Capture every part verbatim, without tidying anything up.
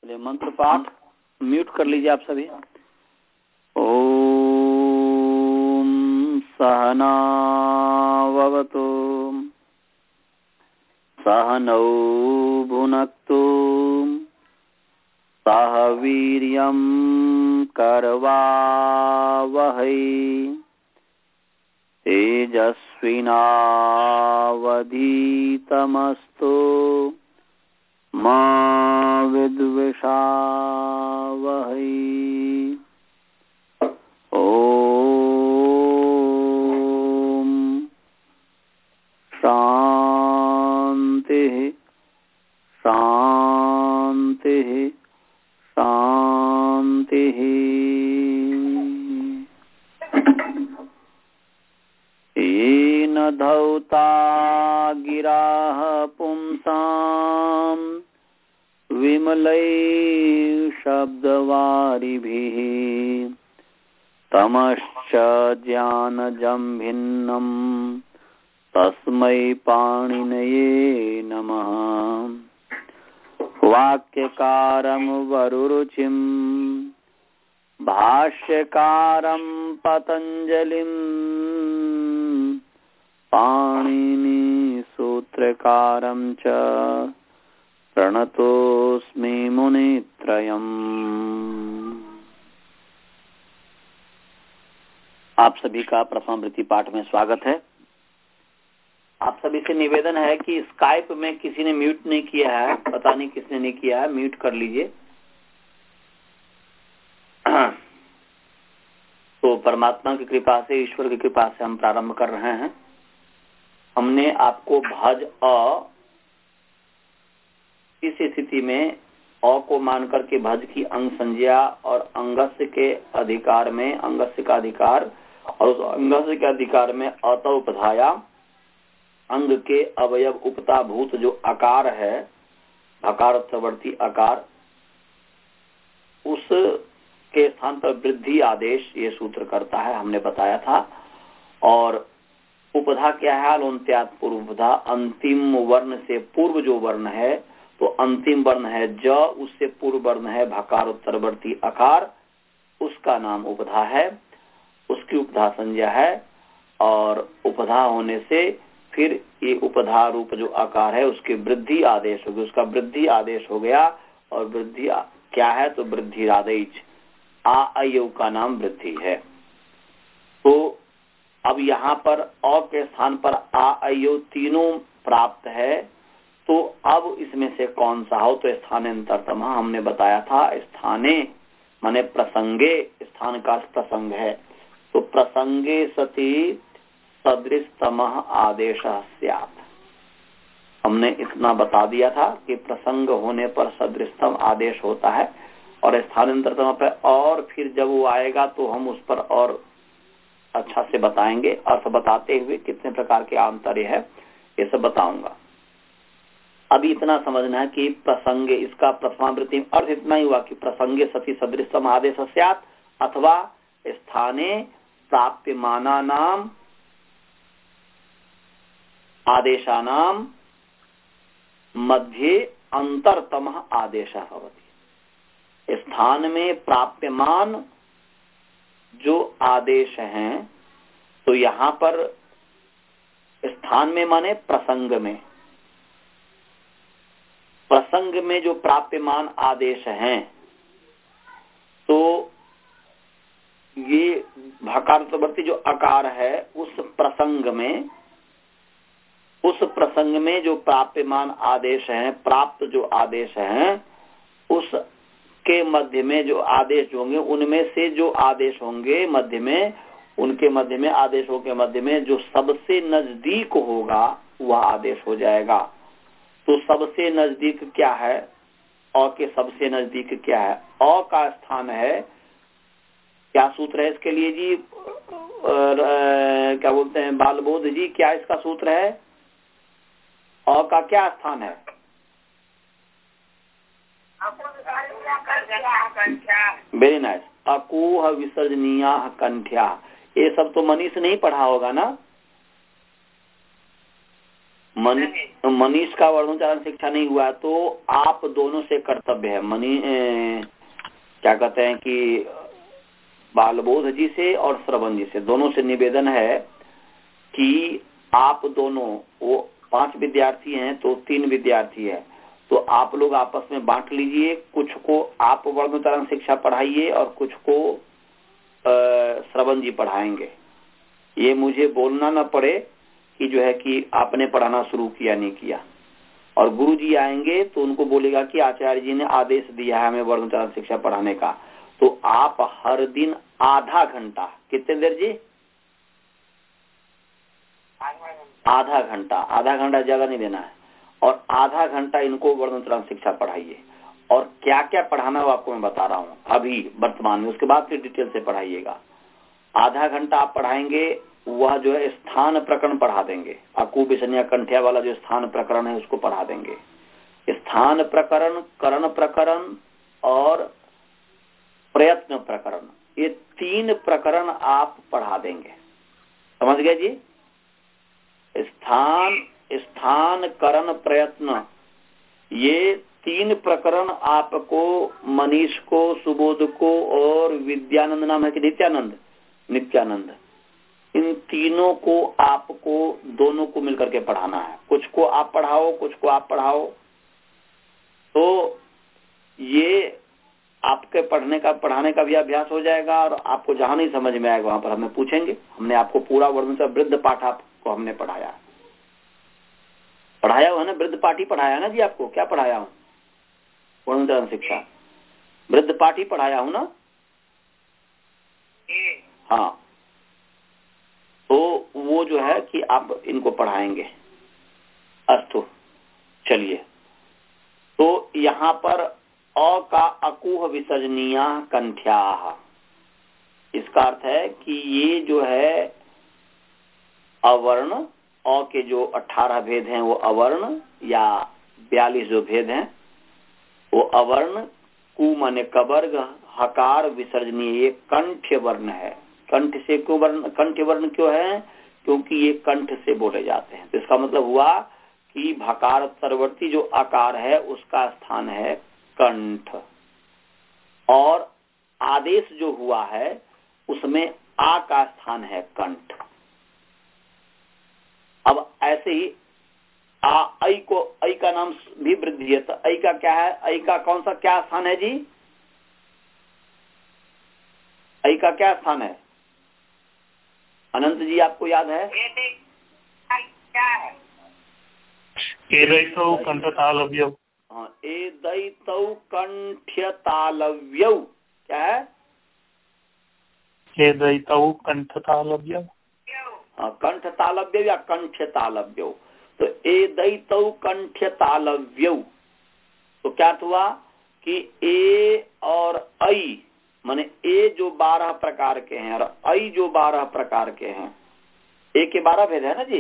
चलिए मंत्र पाठ म्यूट कर लीजिए आप सभी। ओम सहनाववतु सहनौ भुनक्तु सह वीर्यं करवावहै तेजस्विनावधीतमस्तु मा विद्विषावहै। ओम शांति शांति शांति। येन धौता गिराः पुंसाम् विमलै शब्दवारिभिः तमश्च ज्ञानजं भिन्नं तस्मै पाणिनये नमः। वाक्यकारं वरुरुचिं भाष्यकारं पतञ्जलिं पाणिनि सूत्रकारं च प्रणतोस्मि मुनित्रयम्। आप सभी का प्रथमावृत्ति पाठ में स्वागत है। आप सभी से निवेदन है कि स्काइप में किसी ने म्यूट नहीं किया है, पता नहीं किसने नहीं किया है, म्यूट कर लीजिए। तो परमात्मा की कृपा से, ईश्वर की कृपा से हम प्रारंभ कर रहे हैं। हमने आपको भज अ इस स्थिति में अ को मान करके भज की अंग संज्ञा और अंगस्य के अधिकार में अंगस्य का अधिकार और उस अंगस्य के अधिकार में अत उपधाया अंग के अवयव उपताभूत जो आकार है भकारोत्तरवर्ती आकार, उस के स्थान पर वृद्धि आदेश ये सूत्र करता है, हमने बताया था। और उपधा क्या है? अलोन्त्यात् पूर्व उपधा, अंतिम वर्ण से पूर्व जो वर्ण है, तो अंतिम वर्ण है ज, उससे पूर्व वर्ण है भकारोत्तरवर्ती आकार, उसका नाम उपधा है, उसकी उपधा संज्ञा है। और उपधा होने से फिर ये उपधा रूप जो आकार है उसके वृद्धि आदेश हो गया, उसका वृद्धि आदेश हो गया। और वृद्धि क्या है? तो वृद्धि आदेश आ अयु का नाम वृद्धि है। तो अब यहाँ पर अ के स्थान पर आ अयु तीनों प्राप्त है, तो अब इसमें से कौन सा हो? तो स्थानांतरतम हमने बताया था। स्थाने माने प्रसंगे, स्थान का प्रसंग है, तो प्रसंगे सति सदृशतम आदेश स्यात्। हमने इतना बता दिया था कि प्रसंग होने पर सदृशतम आदेश होता है और स्थानांतरतम पे, और फिर जब वो आएगा तो हम उस पर और अच्छा से बताएंगे। अर्थ बताते हुए कितने प्रकार के आंतर्य है ये सब बताऊंगा। अभी इतना समझना है कि प्रसंगे, इसका प्रथमावृत्ति अर्थ इतना ही हुआ कि प्रसंगे सति सदृशतम आदेश स्यात् अथवा स्थाने प्राप्यमाना नाम आदेशानाम मध्ये अंतरतम आदेश भवति। स्थान में प्राप्यमान जो आदेश हैं, तो यहाँ पर स्थान में माने प्रसंग में, प्रसंग में जो प्राप्यमान आदेश हैं, तो ये भकारोत्तरवर्ती जो आकार है उस प्रसंग में, उस प्रसंग में जो प्राप्यमान आदेश हैं, प्राप्त जो आदेश हैं, उस के मध्य में जो आदेश होंगे, उनमें से जो आदेश होंगे मध्य में, उनके मध्य में, आदेशों के मध्य में जो सबसे नजदीक होगा वह आदेश हो जाएगा। तो सबसे नजदीक क्या है? अ के सबसे नजदीक क्या है? अ का स्थान है, क्या सूत्र है इसके लिए जी? और, आ, क्या बोलते हैं बालबोध जी, क्या इसका सूत्र है? अ का क्या स्थान है? Very nice. अकूह विसर्जनीया कंठ्या, ये सब तो मनीष नहीं पढ़ा होगा ना? मनी मनीष का वर्णोच्चारण शिक्षा नहीं हुआ तो आप दोनों से कर्तव्य है। मनी ए, क्या कहते हैं कि बालबोध जी से और श्रवण जी से, दोनों से निवेदन है कि आप दोनों, वो पांच विद्यार्थी हैं तो तीन विद्यार्थी है, तो आप लोग आपस में बांट लीजिए। कुछ को आप वर्णोच्चारण शिक्षा पढ़ाइए और कुछ को श्रवण जी पढ़ाएंगे। ये मुझे बोलना ना पड़े कि जो है कि आपने पढ़ाना शुरू किया नहीं किया। और गुरु जी आएंगे तो उनको बोलेगा कि आचार्य जी ने आदेश दिया है हमें वर्णोच्चारण शिक्षा पढ़ाने का, तो आप हर दिन आधा घंटा, कितने देर जी? आधा घंटा, आधा घंटा ज्यादा नहीं देना है, और आधा घंटा इनको वर्णोच्चारण शिक्षा पढ़ाइए। और क्या क्या पढ़ाना वो आपको मैं बता रहा हूँ अभी वर्तमान में, उसके बाद फिर डिटेल से पढ़ाइएगा। आधा घंटा आप पढ़ाएंगे, वह जो है स्थान प्रकरण पढ़ा देंगे। अकू विसन्या कंठिया वाला जो स्थान प्रकरण है उसको पढ़ा देंगे। स्थान प्रकरण, करण प्रकरण और प्रयत्न प्रकरण, ये तीन प्रकरण आप पढ़ा देंगे। समझ गए जी? स्थान स्थान करण प्रयत्न, ये तीन प्रकरण आपको मनीष को, सुबोध को और विद्यानंद नाम है कि नित्यानंद, नित्यानंद, इन तीनों को आपको दोनों को मिलकर के पढ़ाना है। कुछ को आप पढ़ाओ, कुछ को आप पढ़ाओ। तो ये आपके पढ़ने का, पढ़ाने का भी अभ्यास हो जाएगा, और आपको जहां नहीं समझ में आएगा वहां पर हमें पूछेंगे। हमने आपको पूरा वर्णन से वृद्ध पाठ आपको हमने पढ़ाया पढ़ाया हुआ है ना, वृद्ध पाठ ही पढ़ाया ना जी आपको। क्या पढ़ाया हूँ? वर्णोच्चारण शिक्षा वृद्ध पाठ ही पढ़ाया हूँ ना? हाँ, तो वो जो है कि आप इनको पढ़ाएंगे। अस्तु, चलिए। तो यहाँ पर अ का अकुह विसर्जनीया कंठ्या, इसका अर्थ है कि ये जो है अवर्ण, अ के जो अठारह भेद हैं वो अवर्ण, या बयालीस जो भेद हैं वो अवर्ण, कु माने कवर्ग, हकार विसर्जनीय, ये कंठ्य वर्ण है। कंठ से क्यों वर्ण, कंठ्य वर्ण क्यों है? क्योंकि ये कंठ से बोले जाते हैं। तो इसका मतलब हुआ कि भकार तरवर्ती जो आकार है उसका स्थान है कंठ, और आदेश जो हुआ है उसमें आ का स्थान है कंठ। अब ऐसे ही आ ऐ को, ऐ का नाम भी वृद्धि है, तो ऐ का क्या है? ऐ का कौन सा क्या स्थान है जी? ऐ का क्या स्थान है? अनंत जी आपको याद है? क्या है? एदैतौ कंठतालव्यौ। हाँ, एदैतौ कंठ्यतालव्यौ, क्या है? एदैतौ कंठतालव्यौ, कंठतालव्यौ या कंठ्यतालव्यौ। तो एदैतौ कंठ्यतालव्यौ, तो क्या हुआ कि ए और ऐ माने ए जो बारह प्रकार के हैं और ऐ जो बारह प्रकार के हैं, ए के बारह भेद है ना जी,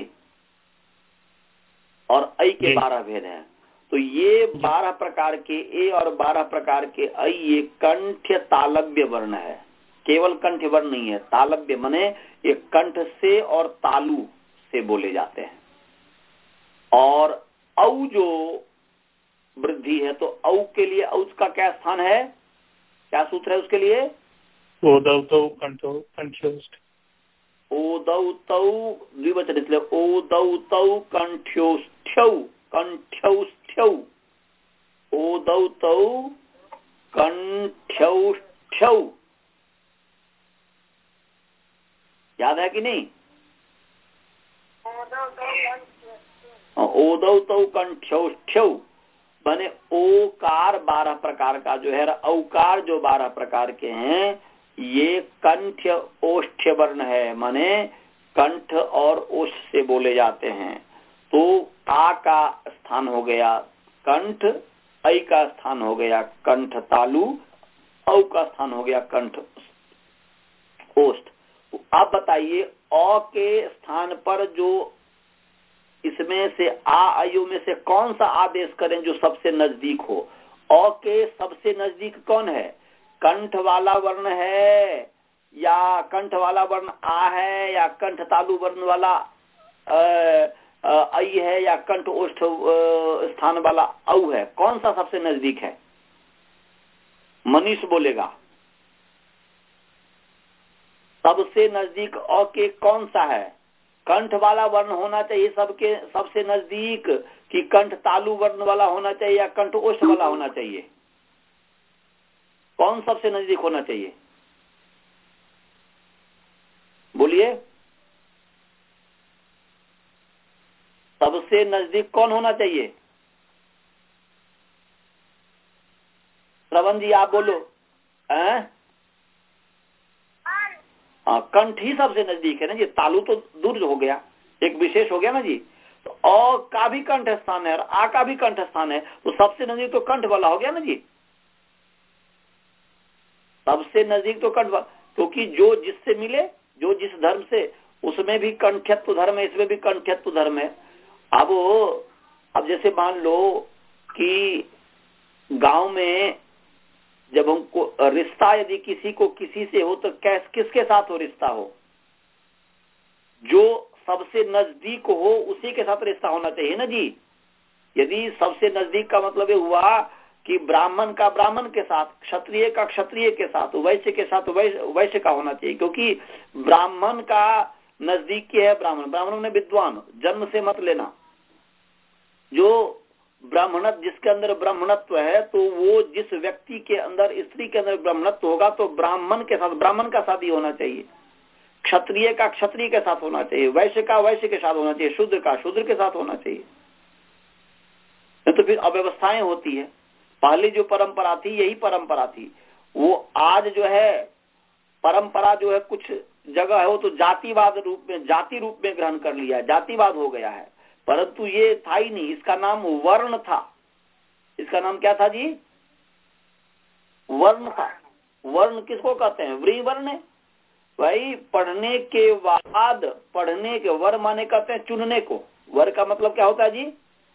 और ऐ के बारह भेद हैं। तो ये बारह प्रकार के ए और बारह प्रकार के ऐ, ये कंठ्य तालव्य वर्ण है। केवल कंठ वर्ण नहीं है, तालव्य माने ये कंठ से और तालु से बोले जाते हैं। और औ जो वृद्धि है, तो औ के लिए औ का क्या स्थान है, क्या सूत्र है उसके लिए? ओदौतौ कंठो कंठ्योष्ठ, ओदौतौ द्विवचन, इसलिए ओदौतौ कंठ्योष्ठ्यौ, कंठ्यौष्ठ्यौ, ओदौतौ कंठ्यौष्ठ्यौ। याद है कि नहीं? ओदौतौ कंठ्यौष्ठ्यौ बने ओकार बारह प्रकार का जो है, औकार जो बारह प्रकार के हैं, ये कंठ ओष्ठ्य वर्ण है, माने कंठ और ओष्ठ से बोले जाते हैं। तो आ का स्थान हो गया कंठ, ऐ का स्थान हो गया कंठ तालु, औ का स्थान हो गया कंठ ओष्ठ। तो आप बताइए अ के स्थान पर जो इसमें से आ आयु में से कौन सा आदेश करें जो सबसे नजदीक हो? अ के सबसे नजदीक कौन है? कंठ वाला वर्ण है, या कंठ वाला वर्ण आ है, या कंठ तालु वर्ण वाला ऐ है या कंठ ओष्ठ स्थान वाला औ है, कौन सा सबसे नजदीक है? मनीष बोलेगा सबसे नजदीक अ के कौन सा है? कंठ वाला वर्ण होना चाहिए सबके सबसे नजदीक, कि कंठ तालु वर्ण वाला होना चाहिए या कंठ ओष्ठ वाला होना चाहिए? कौन सबसे नजदीक होना चाहिए? बोलिए, सबसे नजदीक कौन होना चाहिए? श्रवण जी आप बोलो। हैं? हाँ, कंठ ही सबसे नजदीक है ना जी, तालु तो दूर हो गया, एक विशेष हो गया ना जी। तो अ का भी कंठ स्थान है और आ का भी कंठ स्थान है, तो सबसे नजदीक तो कंठ वाला हो गया ना जी। सबसे नजदीक तो कंठ वाला, क्योंकि जो जिससे मिले, जो जिस धर्म से, उसमें भी कंठत्व धर्म है, इसमें भी कंठत्व धर्म है। अब अब जैसे मान लो कि गांव में जब हमको रिश्ता यदि किसी को किसी से हो तो कैस किसके साथ हो रिश्ता हो? जो सबसे नजदीक हो उसी के साथ रिश्ता होना चाहिए ना जी। यदि सबसे नजदीक का मतलब ये हुआ कि ब्राह्मण का ब्राह्मण के साथ, क्षत्रिय का क्षत्रिय के साथ, वैश्य के साथ वैश्य वैश्य का होना चाहिए, क्योंकि ब्राह्मण का नजदीक है ब्राह्मण। ब्राह्मण में विद्वान, जन्म से मत लेना। जो ब्राह्मणत्व, जिसके अंदर ब्राह्मणत्व है, तो वो जिस व्यक्ति के अंदर, स्त्री के अंदर ब्राह्मणत्व होगा तो ब्राह्मण के साथ, ब्राह्मण का साथ ही होना चाहिए। क्षत्रिय का क्षत्रिय के साथ होना चाहिए, वैश्य का वैश्य के साथ होना चाहिए, शूद्र का शूद्र के साथ होना चाहिए। तो फिर अव्यवस्थाएं होती है। पहली जो परंपरा थी यही परंपरा थी, वो आज जो है परंपरा जो है कुछ जगह है वो तो जातिवाद रूप में, जाति रूप में ग्रहण कर लिया, जातिवाद हो गया है। परंतु ये था ही नहीं, इसका नाम वर्ण था। इसका नाम क्या था जी? वर्ण था। वर्ण किसको कहते हैं? व्री वर्ण। भाई पढ़ने के बाद, पढ़ने के वर माने कहते हैं चुनने को। वर का मतलब क्या होता है जी?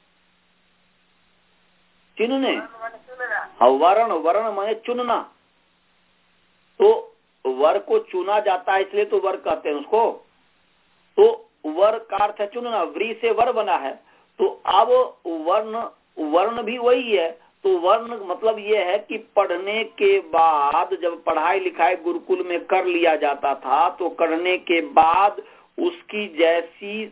चुनने। हाँ, वर्ण, वर्ण माने चुनना। तो वर को चुना जाता है, इसलिए तो वर कहते हैं उसको। तो वर का अर्थ है चुनना, व्री से वर बना है। तो अब वर्ण, वर्ण भी वही है। तो वर्ण मतलब ये है कि पढ़ने के बाद, जब पढ़ाई लिखाई गुरुकुल में कर लिया जाता था, तो करने के बाद उसकी जैसी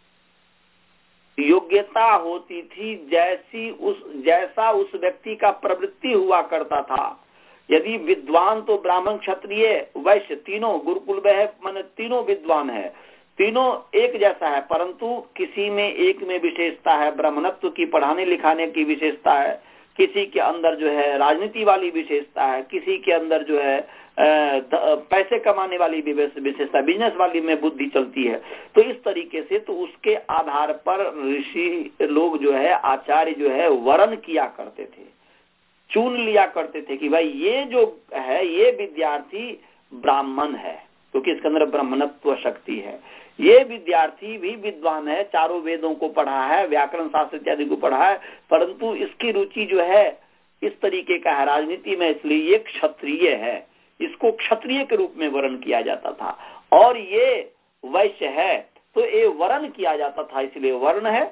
योग्यता होती थी, जैसी उस जैसा उस व्यक्ति का प्रवृत्ति हुआ करता था। यदि विद्वान तो ब्राह्मण क्षत्रिय वैश्य तीनों गुरुकुल में है, माने तीनों विद्वान है, तीनों एक जैसा है, परंतु किसी में एक में विशेषता है, ब्राह्मणत्व की, पढ़ाने लिखाने की विशेषता है, किसी के अंदर जो है राजनीति वाली विशेषता है, किसी के अंदर जो है पैसे कमाने वाली विशेषता, बिजनेस वाली में बुद्धि चलती है। तो इस तरीके से तो उसके आधार पर ऋषि लोग जो है, आचार्य जो है, वर्ण किया करते थे, चुन लिया करते थे कि भाई ये जो है ये विद्यार्थी ब्राह्मण है, क्योंकि इसके अंदर ब्राह्मणत्व शक्ति है। ये विद्यार्थी भी विद्वान है, चारों वेदों को पढ़ा है, व्याकरण शास्त्र इत्यादि को पढ़ा है, परंतु इसकी रुचि जो है इस तरीके का है राजनीति में, इसलिए ये क्षत्रिय है, इसको क्षत्रिय के रूप में वर्ण किया जाता था। और ये वैश्य है तो ये वर्ण किया जाता था, इसलिए वर्ण है।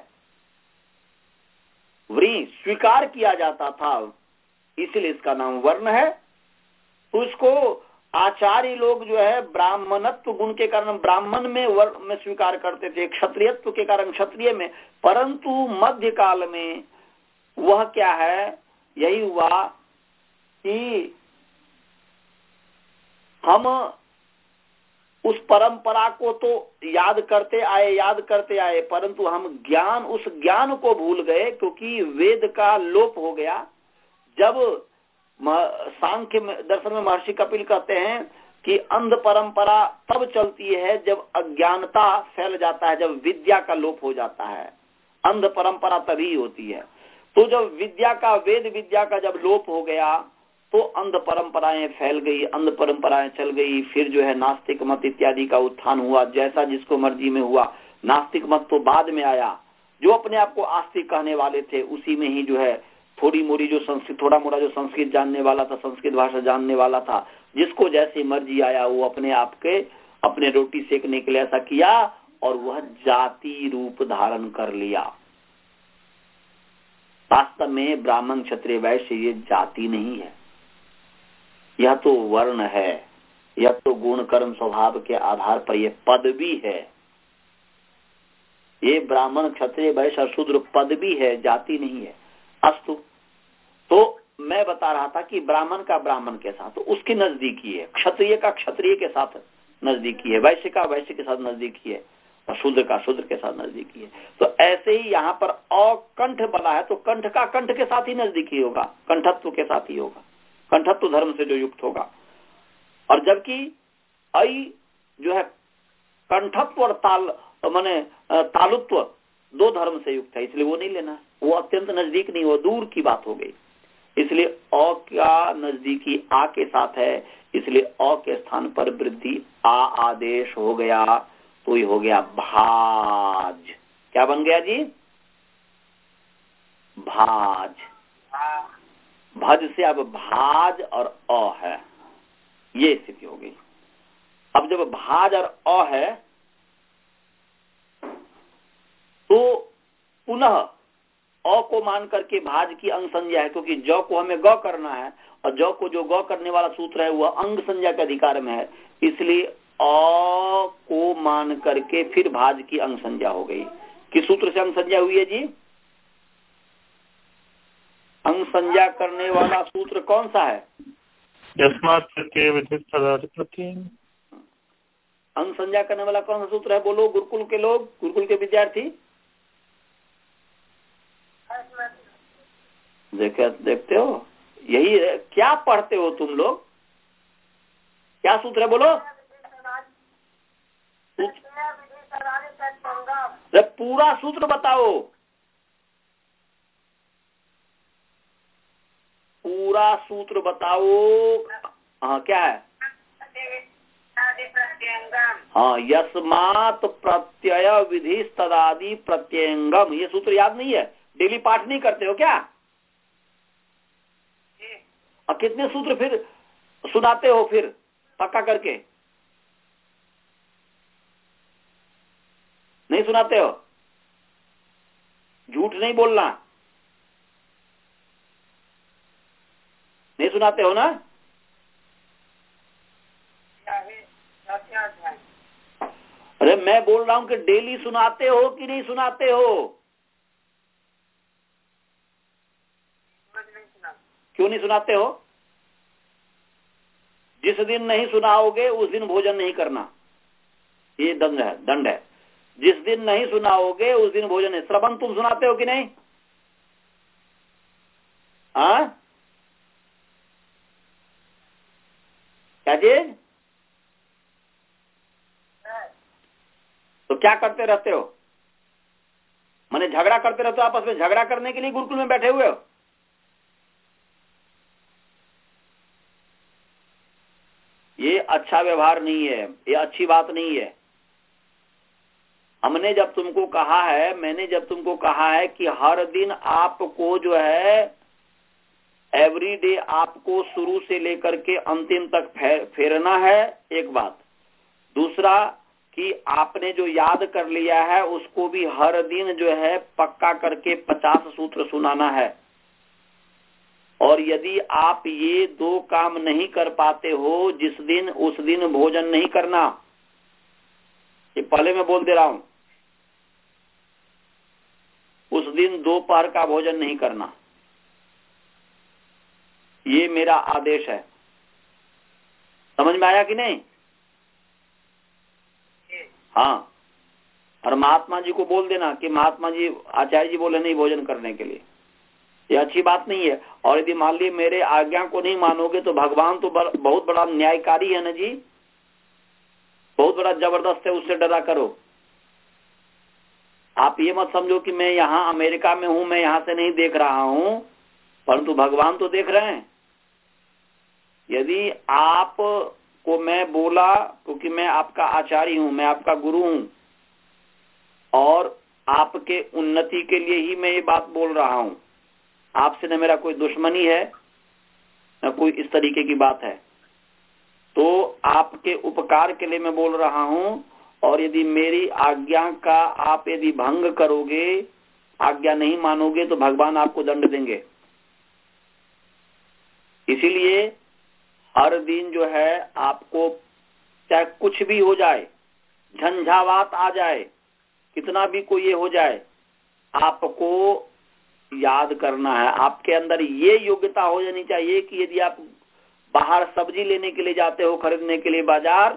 व्री स्वीकार किया जाता था, इसलिए इसका नाम वर्ण है। तो इसको आचार्य लोग जो है ब्राह्मणत्व गुण के कारण ब्राह्मण में वर्ण में स्वीकार करते थे, क्षत्रियत्व के कारण क्षत्रिय में। परंतु मध्य काल में वह क्या है, यही हुआ कि हम उस परंपरा को तो याद करते आए याद करते आए परंतु हम ज्ञान, उस ज्ञान को भूल गए, क्योंकि वेद का लोप हो गया। जब सांख्य दर्शन में महर्षि कपिल कहते हैं कि अंध परंपरा तब चलती है जब अज्ञानता फैल जाता है, जब विद्या का लोप हो जाता है, अंध परंपरा तभी होती है। तो जब विद्या का, वेद विद्या का जब लोप हो गया तो अंध परंपराएं फैल गई, अंध परंपराएं चल गई। फिर जो है नास्तिक मत इत्यादि का उत्थान हुआ, जैसा जिसको मर्जी में हुआ। नास्तिक मत तो बाद में आया, जो अपने आप को आस्तिक कहने वाले थे उसी में ही जो है थोड़ी मोड़ी जो संस्कृत, थोड़ा मोड़ा जो संस्कृत जानने वाला था, संस्कृत भाषा जानने वाला था, जिसको जैसी मर्जी आया वो अपने आप के, अपने रोटी सेकने के लिए ऐसा किया और वह जाति रूप धारण कर लिया। वास्तव में ब्राह्मण क्षत्रिय वैश्य ये जाति नहीं है, यह तो वर्ण है, यह तो गुण कर्म स्वभाव के आधार पर यह पदवी है। ये ब्राह्मण क्षत्रिय वैश्य और शूद्र पदवी है, जाति नहीं है। अस्तु, तो मैं बता रहा था कि ब्राह्मण का ब्राह्मण के साथ तो उसकी नजदीकी है, क्षत्रिय का क्षत्रिय के साथ नजदीकी है, वैश्य का वैश्य के साथ नजदीकी है, और शूद्र का शूद्र के साथ नजदीकी है। तो ऐसे ही यहाँ पर अकंठ बना है तो कंठ का कंठ के साथ ही नजदीकी होगा, कंठत्व के साथ ही होगा, कंठत्व धर्म से जो युक्त होगा। और जबकि ऐ जो है कंठत्व और ताल माने तालुत्व दो धर्म से युक्त है, इसलिए वो नहीं लेना, वो अत्यंत नजदीक नहीं, वो दूर की बात हो गई। इसलिए अ का नजदीकी आ के साथ है, इसलिए अ के स्थान पर वृद्धि आ आदेश हो गया, तो ये हो गया भाज। क्या बन गया जी? भाज। भज से अब भाज और अ है, ये स्थिति हो गई। अब जब भाज और अ है तो पुनः अ को मान करके भाज की अंग संज्ञा है, क्योंकि ज को हमें ग करना है और ज को जो ग करने वाला सूत्र है वह अंग संज्ञा के अधिकार में है, इसलिए अ को मान करके फिर भाज की अंग संज्ञा हो गई। किस सूत्र से अंग संज्ञा हुई है जी? अंग संज्ञा करने वाला सूत्र कौन सा है? अंग संज्ञा करने वाला कौन सा सूत्र है? बोलो गुरुकुल के लोग, गुरुकुल के विद्यार्थी देखे देखते हो, यही है। क्या पढ़ते हो तुम लोग? क्या सूत्र है बोलो? सूत्र पूरा सूत्र बताओ, पूरा सूत्र बताओ। हाँ क्या है? हाँ, यस्मात् प्रत्यय विधि तदादि प्रत्यंगम, ये सूत्र याद नहीं है? डेली पाठ नहीं करते हो क्या? और कितने सूत्र फिर सुनाते हो फिर पक्का करके? नहीं सुनाते हो? झूठ नहीं बोलना, नहीं सुनाते हो ना? अरे मैं बोल रहा हूं कि डेली सुनाते हो कि नहीं सुनाते हो? क्यों नहीं सुनाते हो? जिस दिन नहीं सुनाओगे उस दिन भोजन नहीं करना, ये दंड है, दंड है। जिस दिन नहीं सुनाओगे उस दिन भोजन है। श्रवण तुम सुनाते हो कि नहीं? हाँ क्या चीज? तो क्या करते रहते हो? माने झगड़ा करते रहते हो आपस में? झगड़ा करने के लिए गुरुकुल में बैठे हुए हो? ये अच्छा व्यवहार नहीं है, ये अच्छी बात नहीं है। हमने जब तुमको कहा है, मैंने जब तुमको कहा है कि हर दिन आपको जो है एवरी डे आपको शुरू से लेकर के अंतिम तक फेरना है, एक बात। दूसरा कि आपने जो याद कर लिया है उसको भी हर दिन जो है पक्का करके पचास सूत्र सुनाना है। और यदि आप ये दो काम नहीं कर पाते हो, जिस दिन उस दिन भोजन नहीं करना, ये पहले मैं बोल दे रहा हूं, उस दिन दोपहर का भोजन नहीं करना, ये मेरा आदेश है। समझ में आया कि नहीं? हाँ, और महात्मा जी को बोल देना कि महात्मा जी, आचार्य जी बोले नहीं भोजन करने के लिए, ये अच्छी बात नहीं है। और यदि मान लीजिए मेरे आज्ञा को नहीं मानोगे तो भगवान तो बहुत बड़ा न्यायकारी है ना जी, बहुत बड़ा जबरदस्त है, उससे डरा करो। आप ये मत समझो कि मैं यहाँ अमेरिका में हूं, मैं यहाँ से नहीं देख रहा हूं, परंतु भगवान तो देख रहे हैं। यदि आप को मैं बोला, क्योंकि मैं आपका आचार्य हूं, मैं आपका गुरु हूं, और आपके उन्नति के लिए ही मैं ये बात बोल रहा हूं, आपसे न मेरा कोई दुश्मनी है न कोई इस तरीके की बात है, तो आपके उपकार के लिए मैं बोल रहा हूं। और यदि मेरी आज्ञा का आप यदि भंग करोगे, आज्ञा नहीं मानोगे, तो भगवान आपको दंड देंगे। इसीलिए हर दिन जो है आपको चाहे कुछ भी हो जाए, झंझावात आ जाए, कितना भी कोई ये हो जाए, आपको याद करना है। आपके अंदर ये योग्यता हो जानी चाहिए कि यदि आप बाहर सब्जी लेने के लिए जाते हो, खरीदने के लिए बाजार,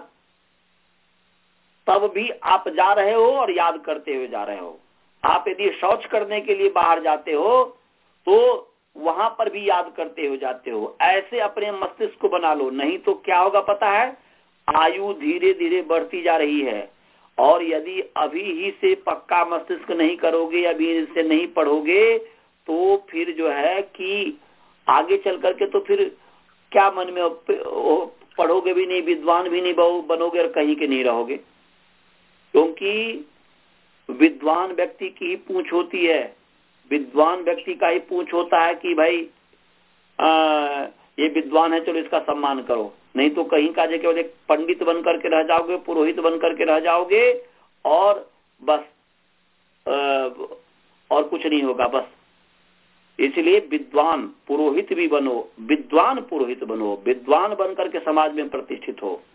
तब भी आप जा रहे हो और याद करते हुए जा रहे हो। आप यदि शौच करने के लिए बाहर जाते हो तो वहां पर भी याद करते हुए जाते हो। ऐसे अपने मस्तिष्क को बना लो, नहीं तो क्या होगा पता है, आयु धीरे धीरे बढ़ती जा रही है। और यदि अभी ही से पक्का मस्तिष्क नहीं करोगे, अभी से नहीं पढ़ोगे, तो फिर जो है कि आगे चल करके तो फिर क्या मन में पढ़ोगे भी नहीं, विद्वान भी नहीं बनोगे और कहीं के नहीं रहोगे। क्योंकि विद्वान व्यक्ति की ही पूछ होती है, विद्वान व्यक्ति का ही पूछ होता है कि भाई आ, ये विद्वान है, चलो इसका सम्मान करो। नहीं तो कहीं का जो केवल एक पंडित बन करके रह जाओगे, पुरोहित बन करके रह जाओगे और बस आ, और कुछ नहीं होगा बस। इसलिए विद्वान पुरोहित भी बनो, विद्वान पुरोहित बनो, विद्वान बन करके समाज में प्रतिष्ठित हो।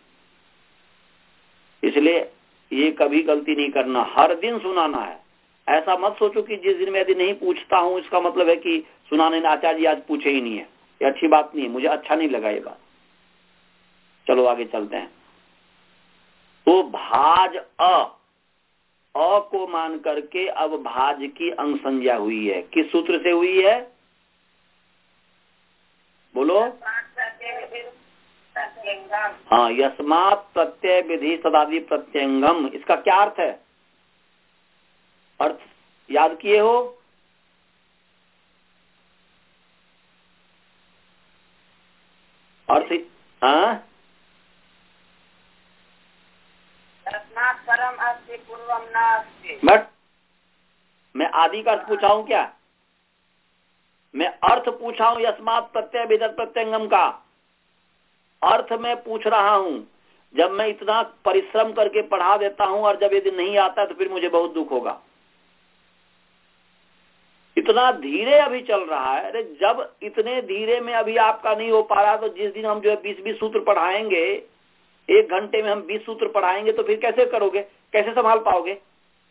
इसलिए ये कभी गलती नहीं करना, हर दिन सुनाना है। ऐसा मत सोचो कि जिस दिन मैं यदि नहीं पूछता हूं इसका मतलब है कि सुनाने आचार्य जी आज पूछे ही नहीं है, ये अच्छी बात नहीं है, मुझे अच्छा नहीं लगा ये बात। चलो आगे चलते हैं। तो भाज अ अ को मान करके अब भाज की अंग संज्ञा हुई है। किस सूत्र से हुई है बोलो? हाँ, यस्मात् प्रत्यय विधि सदादि प्रत्यंगम। इसका क्या अर्थ है? अर्थ याद किए हो? अर्थ हाँ, बट मैं आदि का अर्थ पूछा हूं क्या? मैं अर्थ पूछा हूं यस्मात् प्रत्यय विधि प्रत्यंगम का अर्थ मैं पूछ रहा हूं। जब मैं इतना परिश्रम करके पढ़ा देता हूं और जब यदि नहीं आता तो फिर मुझे बहुत दुख होगा। इतना धीरे अभी चल रहा है। अरे जब इतने धीरे में अभी आपका नहीं हो पा रहा, तो जिस दिन हम जो है बीस बीस सूत्र पढ़ाएंगे, एक घंटे में हम बीस सूत्र पढ़ाएंगे, तो फिर कैसे करोगे, कैसे संभाल पाओगे?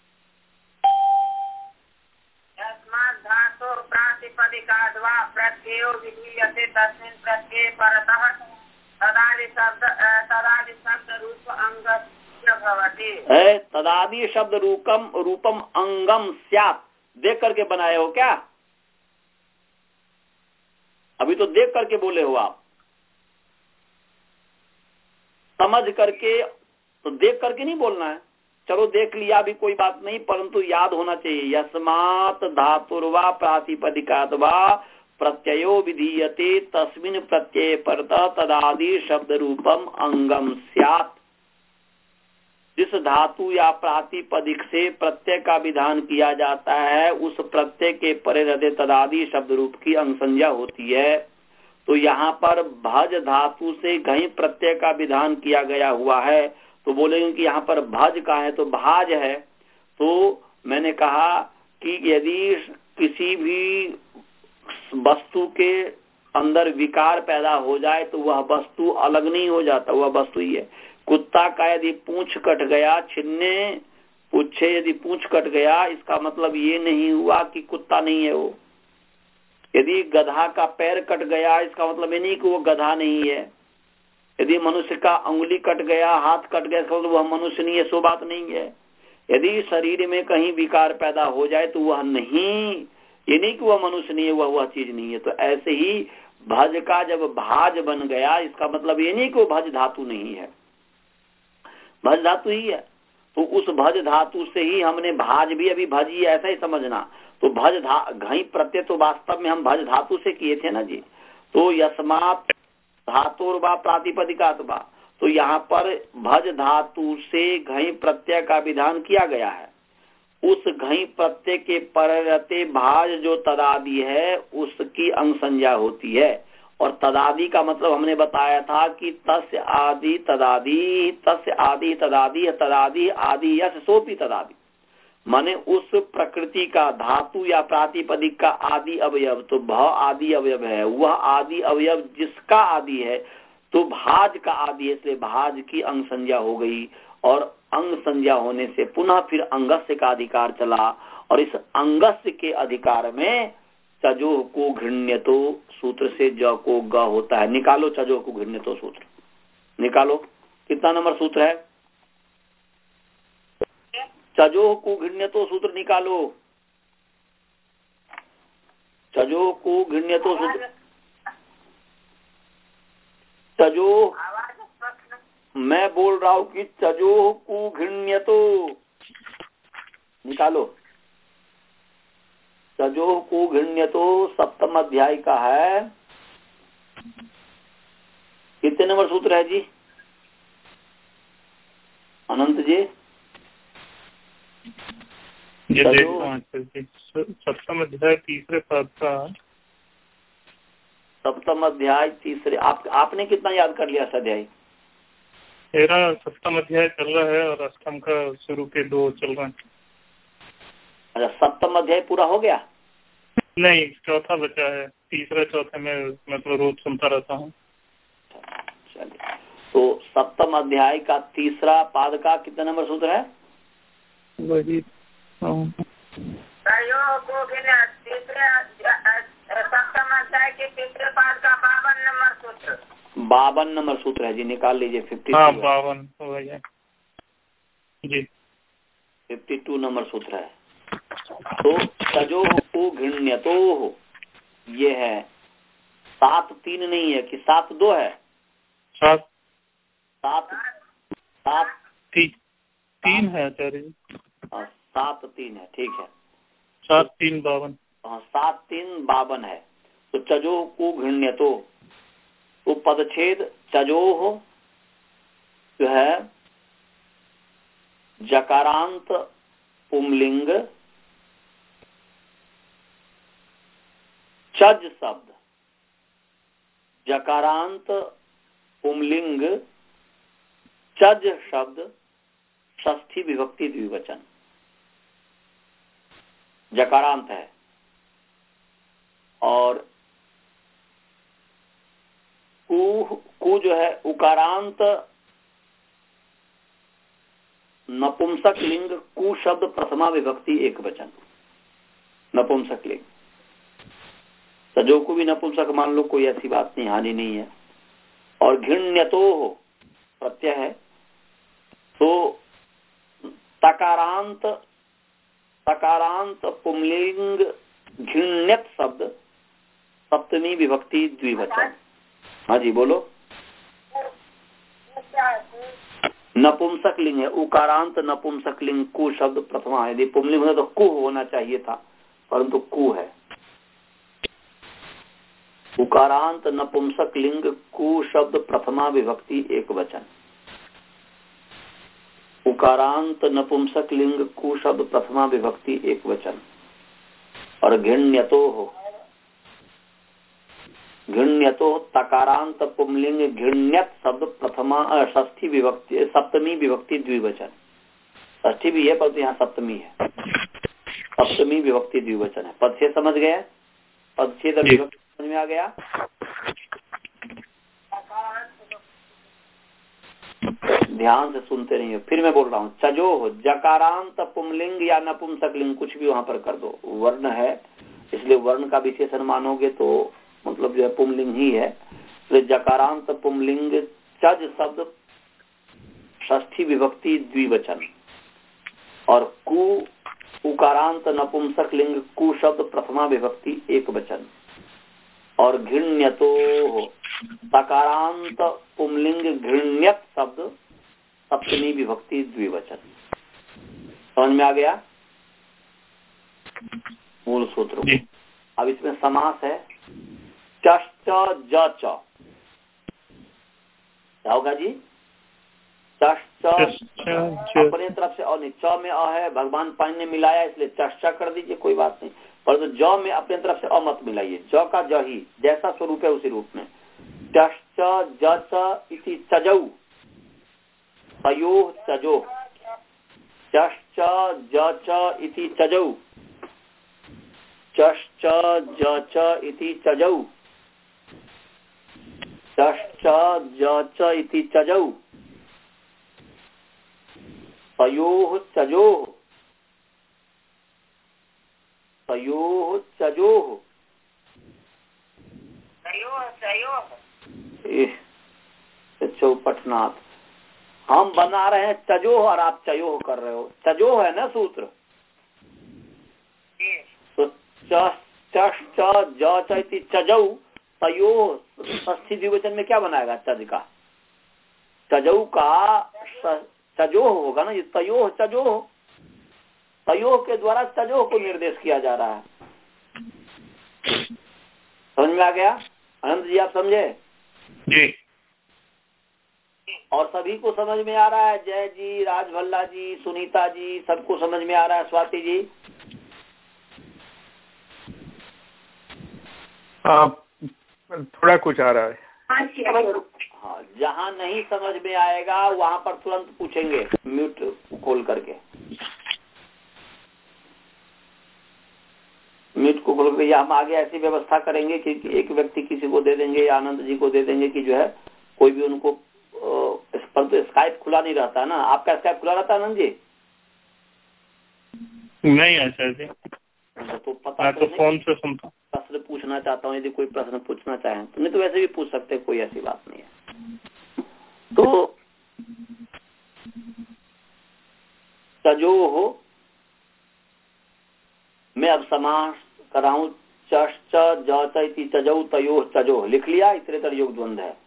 तदादि शब्द रूपम रूपम अंगम स्यात्। देख करके बनाए हो क्या? अभी तो देख करके बोले हो आप, समझ करके तो देख करके नहीं बोलना है। चलो देख लिया भी कोई बात नहीं, परंतु याद होना चाहिए। यस्मात् धातुर्वा प्रातिपदिकाद्वा प्रत्ययो विधीयते तस्मिन् प्रत्यय परतः तदादि शब्द रूपम अंगम स्यात्। जिस धातु या प्रातिपदिक से प्रत्यय का विधान किया जाता है, उस प्रत्यय के परे रहते तदादि शब्द रूप की अंग संज्ञा होती है। तो यहाँ पर भज धातु से घई प्रत्यय का विधान किया गया हुआ है, तो बोलेंगे कि यहाँ पर भज का है तो भाज है। तो मैंने कहा कि यदि किसी भी वस्तु के अंदर विकार पैदा हो जाए तो वह वस्तु अलग नहीं हो जाता, वह वस्तु ही है। कुत्ता का यदि पूंछ कट गया, छिन्ने पूछे यदि पूंछ कट गया, इसका मतलब ये नहीं हुआ कि कुत्ता नहीं है वो। यदि गधा का पैर कट गया, इसका मतलब ये नहीं कि वो गधा नहीं है। यदि मनुष्य का अंगुली कट गया, हाथ कट गया, इसका मतलब वह मनुष्य नहीं है, सो बात नहीं है। यदि शरीर में कहीं विकार पैदा हो जाए तो वह नहीं, ये नहीं कि वह मनुष्य नहीं है, वह वह चीज नहीं है। तो ऐसे ही भज का जब भाज बन गया, इसका मतलब ये नहीं कि वो भज धातु नहीं है, भज धातु ही है। तो उस भज धातु से ही हमने भाज भी अभी भजी, ऐसा ही समझना। तो भज धा घई प्रत्यय तो वास्तव में हम भज धातु से किए थे ना जी। तो यस्मात् धातुर्वा प्रातिपदिकात्वा, तो यहाँ पर भज धातु से घई प्रत्यय का विधान किया गया है। उस घई प्रत्यय के पर रहते भाज जो तदादि है, उसकी अंग संज्ञा होती है। और तदादि का मतलब हमने बताया था कि तस्य आदि तदादि, तस्य आदि तदादि, तदादि आदि यश सोपी तदादि, माने उस प्रकृति का धातु या प्रातिपदिक का आदि अवयव, तो भ आदि अवयव है, वह आदि अवयव जिसका आदि है तो भाज का आदि है, इसलिए भाज की अंग संज्ञा हो गई और अंग संज्ञा होने से पुनः फिर अंगस्य का अधिकार चला और इस अंगस्य के अधिकार में चजो को घृण्यतो सूत्र से ज को ग होता है। निकालो चजो को घृण्यतो सूत्र, निकालो। कितना नंबर सूत्र है? चजो को घृण्यतो सूत्र निकालो। चजो को घृण्यतो सूत्र, चजो, मैं बोल रहा हूं कि चजो को घृण्यतो निकालो। चजो को घृण्यतो सप्तम अध्याय का है। कितने नंबर सूत्र है जी अनंत जी? सप्तम अध्याय तीसरे पद का। सप्तम अध्याय तीसरे, आप आपने कितना याद कर लिया अध्याय? मेरा सप्तम अध्याय चल रहा है और अष्टम का शुरू के दो चल रहे हैं। अच्छा, सप्तम अध्याय पूरा हो गया? नहीं, चौथा बचा है। तीसरा चौथा में मतलब रोज सुनता रहता हूँ। चलिए, तो सप्तम अध्याय का तीसरा पाद का कितना नंबर सूत्र है? वही सप्तम अध्याय के तीसरे पाद का बावन नंबर सूत्र। बावन नंबर सूत्र है जी, निकाल लीजिए। फिफ्टी हाँ, बावन हो गया जी। फिफ्टी टू नंबर सूत्र है। तो तजो को घृण्यतो, ये है सात तीन नहीं है कि सात दो है? सात सात सात ती, तीन है आचार्य जी। सात तीन है, ठीक है। सात तीन बावन। हाँ, सात तीन बावन है। तो चजो को घृण्यतो, तो पदच्छेद चजोह जो है जकारांत पुंलिंग चज शब्द, जकारांत पुंलिंग चज शब्द षष्ठी विभक्ति द्विवचन, जकारांत है। और कु कु जो है उकारांत नपुंसक लिंग, कु शब्द प्रथमा विभक्ति एक वचन, नपुंसक लिंग। सजो को भी नपुंसक मान लो, कोई ऐसी बात नहीं, हानि नहीं है। और घृण्यतो प्रत्यय है, तो तकारांत तकारांत पुंलिंग घृण्यत शब्द सप्तमी विभक्ति द्विवचन। हाँ जी बोलो। नपुंसक लिंग है, उकारांत नपुंसक लिंग, कु शब्द प्रथमा है। यदि पुंलिंग होता तो कु होना चाहिए था, परंतु कु है। उकारांत नपुंसक लिंग कु शब्द प्रथमा विभक्ति एक वचन, उकारांत नपुंसक लिंग कु शब्द प्रथमा विभक्ति एक वचन। और घृण्यतो हो, घृण्यतो तकारांत पुंलिंग घृण्यत शब्द प्रथमा षष्ठी विभक्ति सप्तमी विभक्ति द्विवचन। षष्ठी भी है पर यहाँ सप्तमी है, सप्तमी विभक्ति द्विवचन है। पदछेद समझ गए? पदछेद विभक्ति समझ में आ गया? ध्यान से सुनते रहिए, फिर मैं बोल रहा हूँ। चजो जकारांत पुंलिंग या नपुंसक लिंग, कुछ भी वहां पर कर दो, वर्ण है इसलिए वर्ण का विशेषण मानोगे तो मतलब जो है पुंलिंग ही है। तो जकारांत पुंलिंग चज शब्द षष्ठी विभक्ति द्विवचन। और कु उकारांत नपुंसक लिंग कु शब्द प्रथमा विभक्ति एक वचन। और घृण्यतो तकारांत पुंलिंग घृण्यत शब्द सप्तमी विभक्ति द्विवचन। समझ में आ गया मूल सूत्र? अब इसमें समास है चष्ट ज च, क्या होगा जी? चष्ट अपने तरफ से, और च में अ है, भगवान पानी ने मिलाया इसलिए चष्टा कर दीजिए, कोई बात नहीं। और तो ज में अपने तरफ से अ मत मिलाइए, ज का ज ही जैसा स्वरूप है उसी रूप में। चश्च जच इति चजौ तयोः चजोः, चश्च जच इति चजौ, चश्च जच इति चजौ, चश्च जच इति चजौ तयोः चजोः, तयोः चजोः। चौपटनाथ, हम बना रहे हैं चजोह और आप चयोह कर रहे हो। चजोह है ना सूत्र, तो चश्च जच इति चजौ तयोः षष्ठी द्विवचन में क्या बनाएगा? चज का, चजौ का चजोह होगा ना, ये तयोः चजोह, तयोः के द्वारा चजोह को निर्देश किया जा रहा है। समझ में आ गया? अनंत जी आप समझे? जी। और सभी को समझ में आ रहा है? जय जी, राजभल्ला जी, सुनीता जी, सबको समझ में आ रहा है? स्वाति जी आ, थोड़ा कुछ आ रहा है। हाँ, जहाँ नहीं समझ में आएगा वहाँ पर तुरंत पूछेंगे म्यूट खोल करके, म्यूट को खोल करके। हम आगे ऐसी व्यवस्था करेंगे कि एक व्यक्ति किसी को दे देंगे या आनंद जी को दे देंगे कि जो है कोई भी उनको, पर तो स्काइप खुला नहीं रहता ना। आपका स्काइप खुला रहता है आनंद जी? नहीं है सर जी, तो पता तो फोन से सुनता। प्रश्न पूछना चाहता हूँ, यदि कोई प्रश्न पूछना चाहे तो, नहीं तो वैसे भी पूछ सकते, कोई ऐसी बात नहीं है। तो चजोह मैं अब समास कर रहा हूँ, चश्च जच इति चजौ तयोः चजोह लिख लिया, इतरेतर योग द्वंद्व है।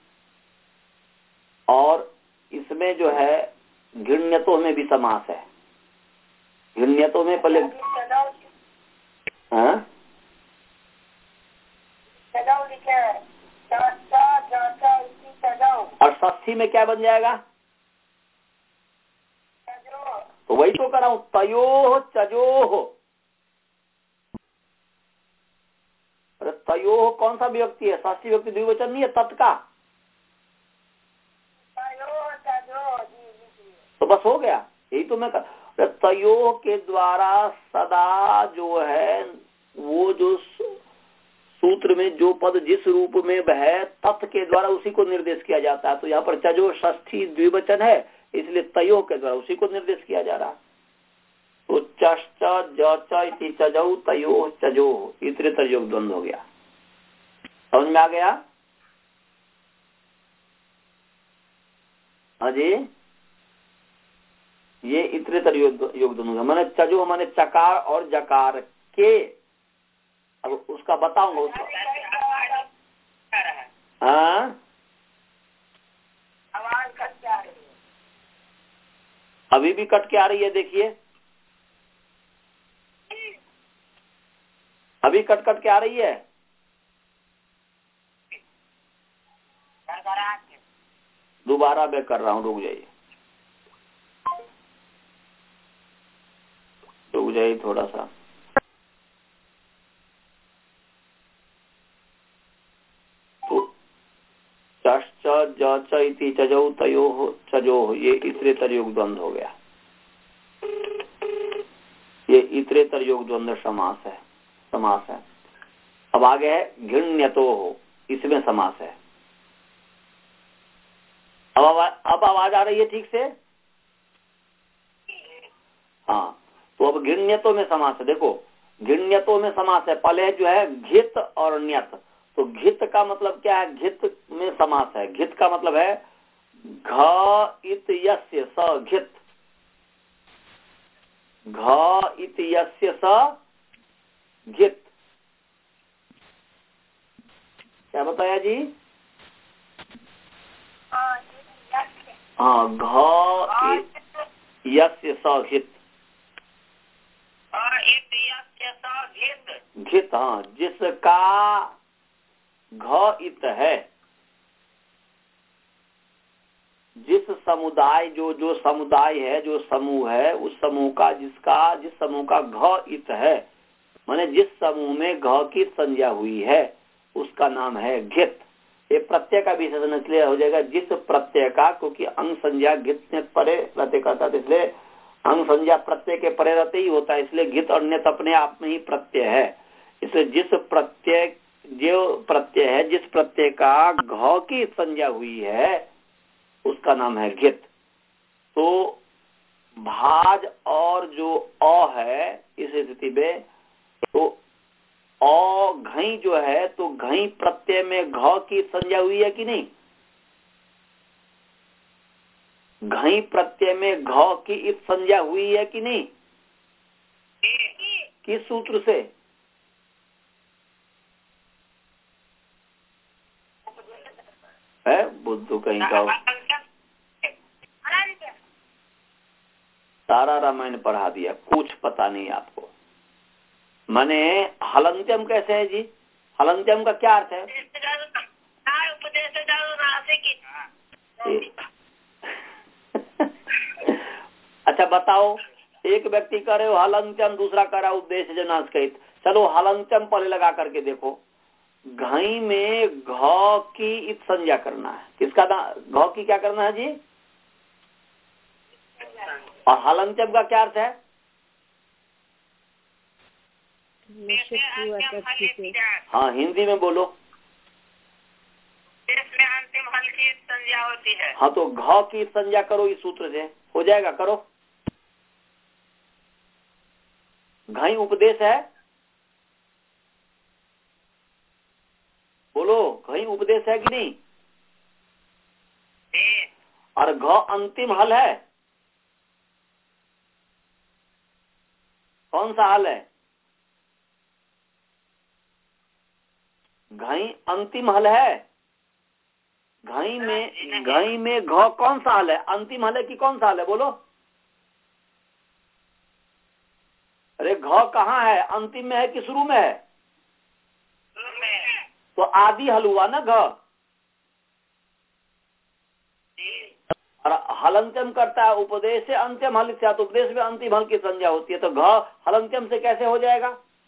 और इसमें जो है घृण्यतों में भी समास है। घृण्यतों में पहले हाँ और षष्ठी में क्या बन जाएगा? तो वही तो कर रहा हूं, तयोः चजोह। अरे तयोः कौन सा विभक्ति है? षष्ठी विभक्ति द्विवचन नहीं है तत्का, तो बस हो गया। यही तो मैं कर, तयोः के द्वारा सदा जो है वो जो सूत्र में जो पद जिस रूप में है तत् के द्वारा उसी को निर्देश किया जाता है। तो यहाँ पर चजो षष्ठी द्विवचन है, इसलिए तयोः के द्वारा उसी को निर्देश किया जा रहा है। तो चश्च जच इति चजौ तयोः चजोः, इतरेतर योग द्वंद्व हो गया। समझ में आ गया? हाँ जी, ये इतरेतर योग योग द्वंद्व मैंने चजो माने चकार और जकार के, अब उसका बताऊंगा उसका। हाँ आवाज कट के आ रही है, अभी भी कट के आ रही है, देखिए अभी कट कट के आ रही है। दोबारा मैं कर रहा हूँ, रुक जाइए रुक जाइए थोड़ा सा। तो चश्च जच इति चजौ तयोः चजोः, ये इतरेतर योग द्वंद्व हो गया। ये इतरेतर योग द्वंद्व समास है, समास है। अब आगे है घृण्यतोः, इसमें समास है। अब आवाज अब आवाज आ रही है ठीक से? हाँ, तो अब घृण्यतों में समास है। देखो घृण्यतों में समास है, पहले जो है घित और न्यत। तो घित का मतलब क्या है? घित में समास है। घित का मतलब है घ इत यस्य स घित, घ इत यस्य स घित। क्या बताया जी? हाँ, घ यस्य स घित, घित हाँ, जिसका घ इत है, जिस समुदाय जो जो समुदाय है, जो समूह है, उस समूह का जिसका जिस समूह का घ इत है, माने जिस समूह में घ की संज्ञा हुई है उसका नाम है घित। ये प्रत्यय का विशेषण इसलिए हो जाएगा जिस प्रत्यय का, क्योंकि अंग संज्ञा घित ने परे रहते कहता है, इसलिए अंग संज्ञा प्रत्यय के परे रहते ही होता है, इसलिए घित और ण्यत अपने आप में ही प्रत्यय है। इसलिए जिस प्रत्यय जो प्रत्यय है जिस प्रत्यय का घ की संज्ञा हुई है उसका नाम है घित। तो भाज और जो अ है इस स्थिति में, तो अ घई जो है तो घई प्रत्यय में घ की संज्ञा हुई है कि नहीं? घई प्रत्यय में घ की इस संज्ञा हुई है कि नहीं? किस सूत्र से? है बुद्धू कहीं का सारा रामायण पढ़ा दिया, कुछ पता नहीं आपको। माने हलंत्यम कैसे है जी? हलंत्यम का क्या अर्थ है? अच्छा बताओ, एक व्यक्ति कह रहे हो हलंत्यम, दूसरा कह रहा है उपदेश जनास कहित। चलो हलंत्यम पहले लगा करके देखो। घई में घ की इत संज्ञा करना है, किसका घ की क्या करना है जी? और हलंत्यम का क्या अर्थ है? हाँ हिंदी में बोलो। इसमें अंतिम हल की संज्ञा होती है। हाँ तो घ की संज्ञा करो, इस सूत्र से हो जाएगा, करो। घई उपदेश है, बोलो घई उपदेश है कि नहीं? और घ अंतिम हल है, कौन सा हल है? घई अंतिम हल है। घई में घई में घ कौन सा हल है? अंतिम हल है कि कौन सा हल है, बोलो। अरे घ कहाँ है? अंतिम में है कि शुरू में है? तो आदि हल हुआ ना घ। और हलंत्यम करता है उपदेश से अंतिम हल, तो उपदेश में अंतिम हल की संज्ञा होती है, तो घ हलंत्यम से कैसे हो जाएगा?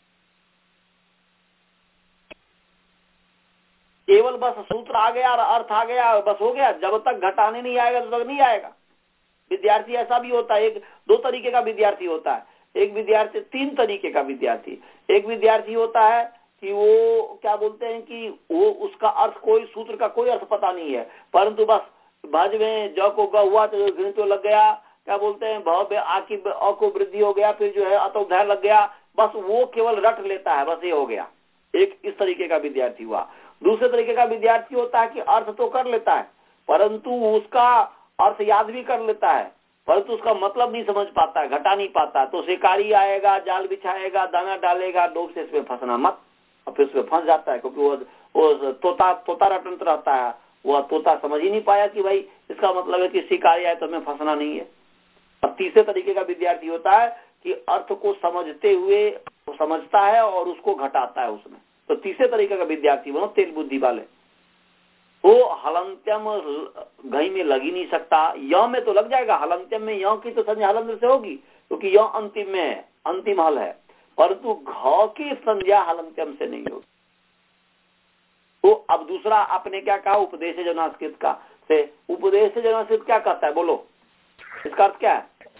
केवल बस सूत्र आ गया और अर्थ आ गया, बस हो गया। जब तक घटाने नहीं आएगा तब तक नहीं आएगा। विद्यार्थी ऐसा भी होता है, एक दो तरीके का विद्यार्थी होता है। एक विद्यार्थी, तीन तरीके का विद्यार्थी। एक विद्यार्थी होता है कि वो क्या बोलते हैं कि वो उसका अर्थ, कोई सूत्र का कोई अर्थ पता नहीं है, परंतु बस भज में ज को ग हुआ तो घृ तो लग गया, क्या बोलते हैं भव में आ की अ को वृद्धि हो गया, फिर जो है अतोध्याय लग गया, बस वो केवल रट लेता है, बस ये हो गया। एक इस तरीके का विद्यार्थी हुआ। दूसरे तरीके का विद्यार्थी होता है कि अर्थ तो कर लेता है, परंतु उसका अर्थ याद भी कर लेता है, परंतु उसका मतलब नहीं समझ पाता है, घटा नहीं पाता। तो शिकारी आएगा, जाल बिछाएगा, दाना डालेगा, डोब से इसमें फंसना मत, और फिर उसमें फंस जाता है, क्योंकि वो वो तोता तोता रटंत रहता है। वो तोता समझ ही नहीं पाया कि भाई इसका मतलब है कि शिकारी आए तो हमें फंसना नहीं है। और तीसरे तरीके का विद्यार्थी होता है कि अर्थ को समझते हुए वो समझता है और उसको घटाता है उसमें। तो तीसरे तरीके का विद्यार्थी बनो, तेल बुद्धि वाले। वो हलंत्यम घई में लग ही नहीं सकता, य में तो लग जाएगा, हलंत्यम में य की तो संज्ञा हलंत से होगी, क्योंकि य अंतिम में है, अंतिम हल है, परंतु घ की संज्ञा हलंत्यम से नहीं होगी। तो अब दूसरा आपने क्या कहा, उपदेश जनास्कृत का से उपदेश जनास्कृत क्या कहता है, बोलो इसका अर्थ क्या है?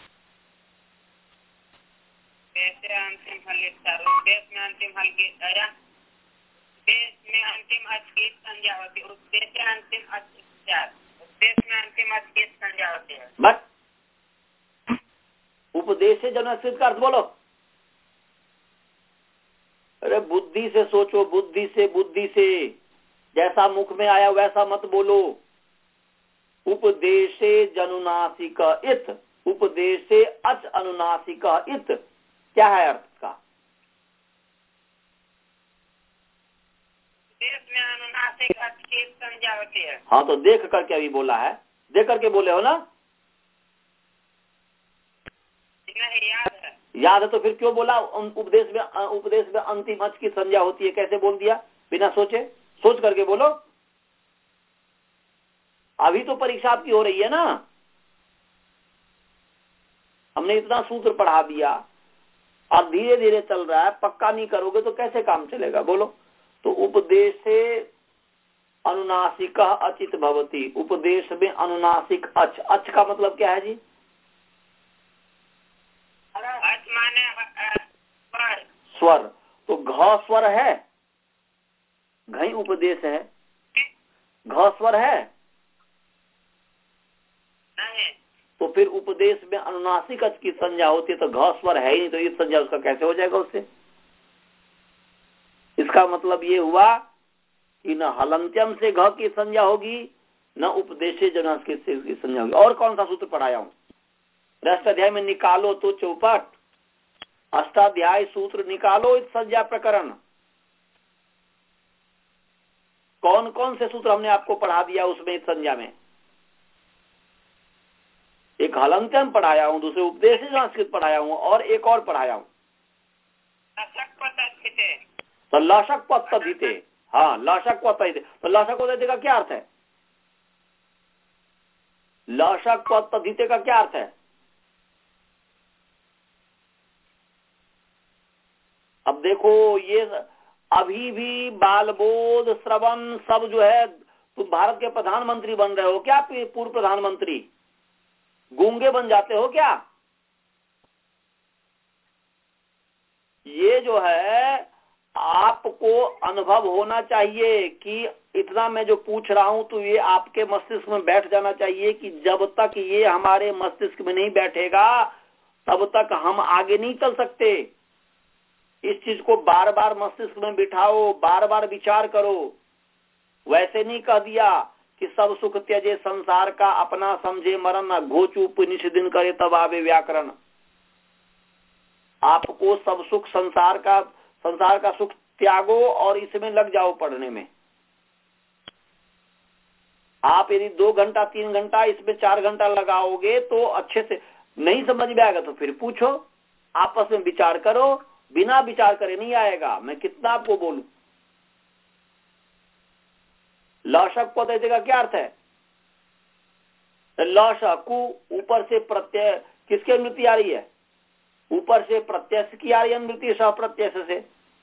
अंतिम हल उपदेश में अंतिम हल की उपदेश में अंतिम अर्थ की संज्ञा होती है। उपदेश में अंतिम अर्थ उपदेश में अंतिम अर्थ की संज्ञा होती है। बस उपदेश जनास्कृत का अर्थ बोलो। अरे बुद्धि से सोचो, बुद्धि से, बुद्धि से, जैसा मुख में आया वैसा मत बोलो। उपदेशे जनुनासिक इत, उपदेशे अच अनुनासिक इत, क्या है अर्थ का? उपदेश में अनुनासिक अर्थ की संज्ञा होती है। हाँ तो देख करके अभी बोला है, देख करके बोले हो ना? नहीं, याद है। याद है तो फिर क्यों बोला उपदेश में उपदेश में अंतिम अच की संज्ञा होती है? कैसे बोल दिया बिना सोचे? सोच करके बोलो। अभी तो परीक्षा आपकी हो रही है ना, हमने इतना सूत्र पढ़ा दिया, और धीरे धीरे चल रहा है, पक्का नहीं करोगे तो कैसे काम चलेगा बोलो। तो उपदेश से अनुनासिक अचित भवती, उपदेश में अनुनासिक अच, अच का मतलब क्या है जी? अच माने स्वर। स्वर, तो घ स्वर है, घई उपदेश है, घ स्वर है नहीं, तो फिर उपदेश में अनुनासिक अच की संज्ञा होती है, तो घ स्वर है ही नहीं, तो ये संज्ञा उसका कैसे हो जाएगा उससे? इसका मतलब ये हुआ कि न हलंत्यम से घ की संज्ञा होगी, न उपदेश जनस की संज्ञा होगी। और कौन सा सूत्र पढ़ाया हूं? अष्टाध्याय में निकालो तो चौपट, अष्टाध्याय सूत्र निकालो इस संज्ञा प्रकरण। कौन कौन से सूत्र हमने आपको पढ़ा दिया उसमें इस संज्ञा में? एक हलंत्यम पढ़ाया हूं, दूसरे उपदेश संस्कृत पढ़ाया हूं, और एक और पढ़ाया हूं तो लशक पत्तधिते। हाँ, लशक पत्तधिते। तो लशक पत्तधिते का क्या अर्थ है? लशक पत्तधिते का क्या अर्थ है? अब देखो, ये अभी भी बाल बोध श्रवण सब जो है, तुम भारत के प्रधानमंत्री बन रहे हो क्या? पूर्व प्रधानमंत्री गूंगे बन जाते हो क्या? ये जो है आपको अनुभव होना चाहिए कि इतना मैं जो पूछ रहा हूं तो ये आपके मस्तिष्क में बैठ जाना चाहिए कि जब तक ये हमारे मस्तिष्क में नहीं बैठेगा तब तक हम आगे नहीं चल सकते। इस चीज को बार बार मस्तिष्क में बिठाओ, बार बार विचार करो। वैसे नहीं कह दिया कि सब सुख त्यजे संसार का, अपना समझे मरण, घोच उपनिषद दिन करे तब आवे व्याकरण। आपको सब सुख संसार का संसार का सुख त्यागो और इसमें लग जाओ पढ़ने में। आप यदि दो घंटा तीन घंटा इसमें चार घंटा लगाओगे तो अच्छे से नहीं समझ में आएगा, तो फिर पूछो, आपस में विचार करो। बिना विचार करे नहीं आएगा। मैं कितना आपको बोलूं। लशक पद्धति का क्या अर्थ है? लशकु ऊपर से प्रत्यय, किसके अनुवृत्ति आ रही है? ऊपर से प्रत्यय की आ रही है अनुवृत्ति, सह प्रत्यय से।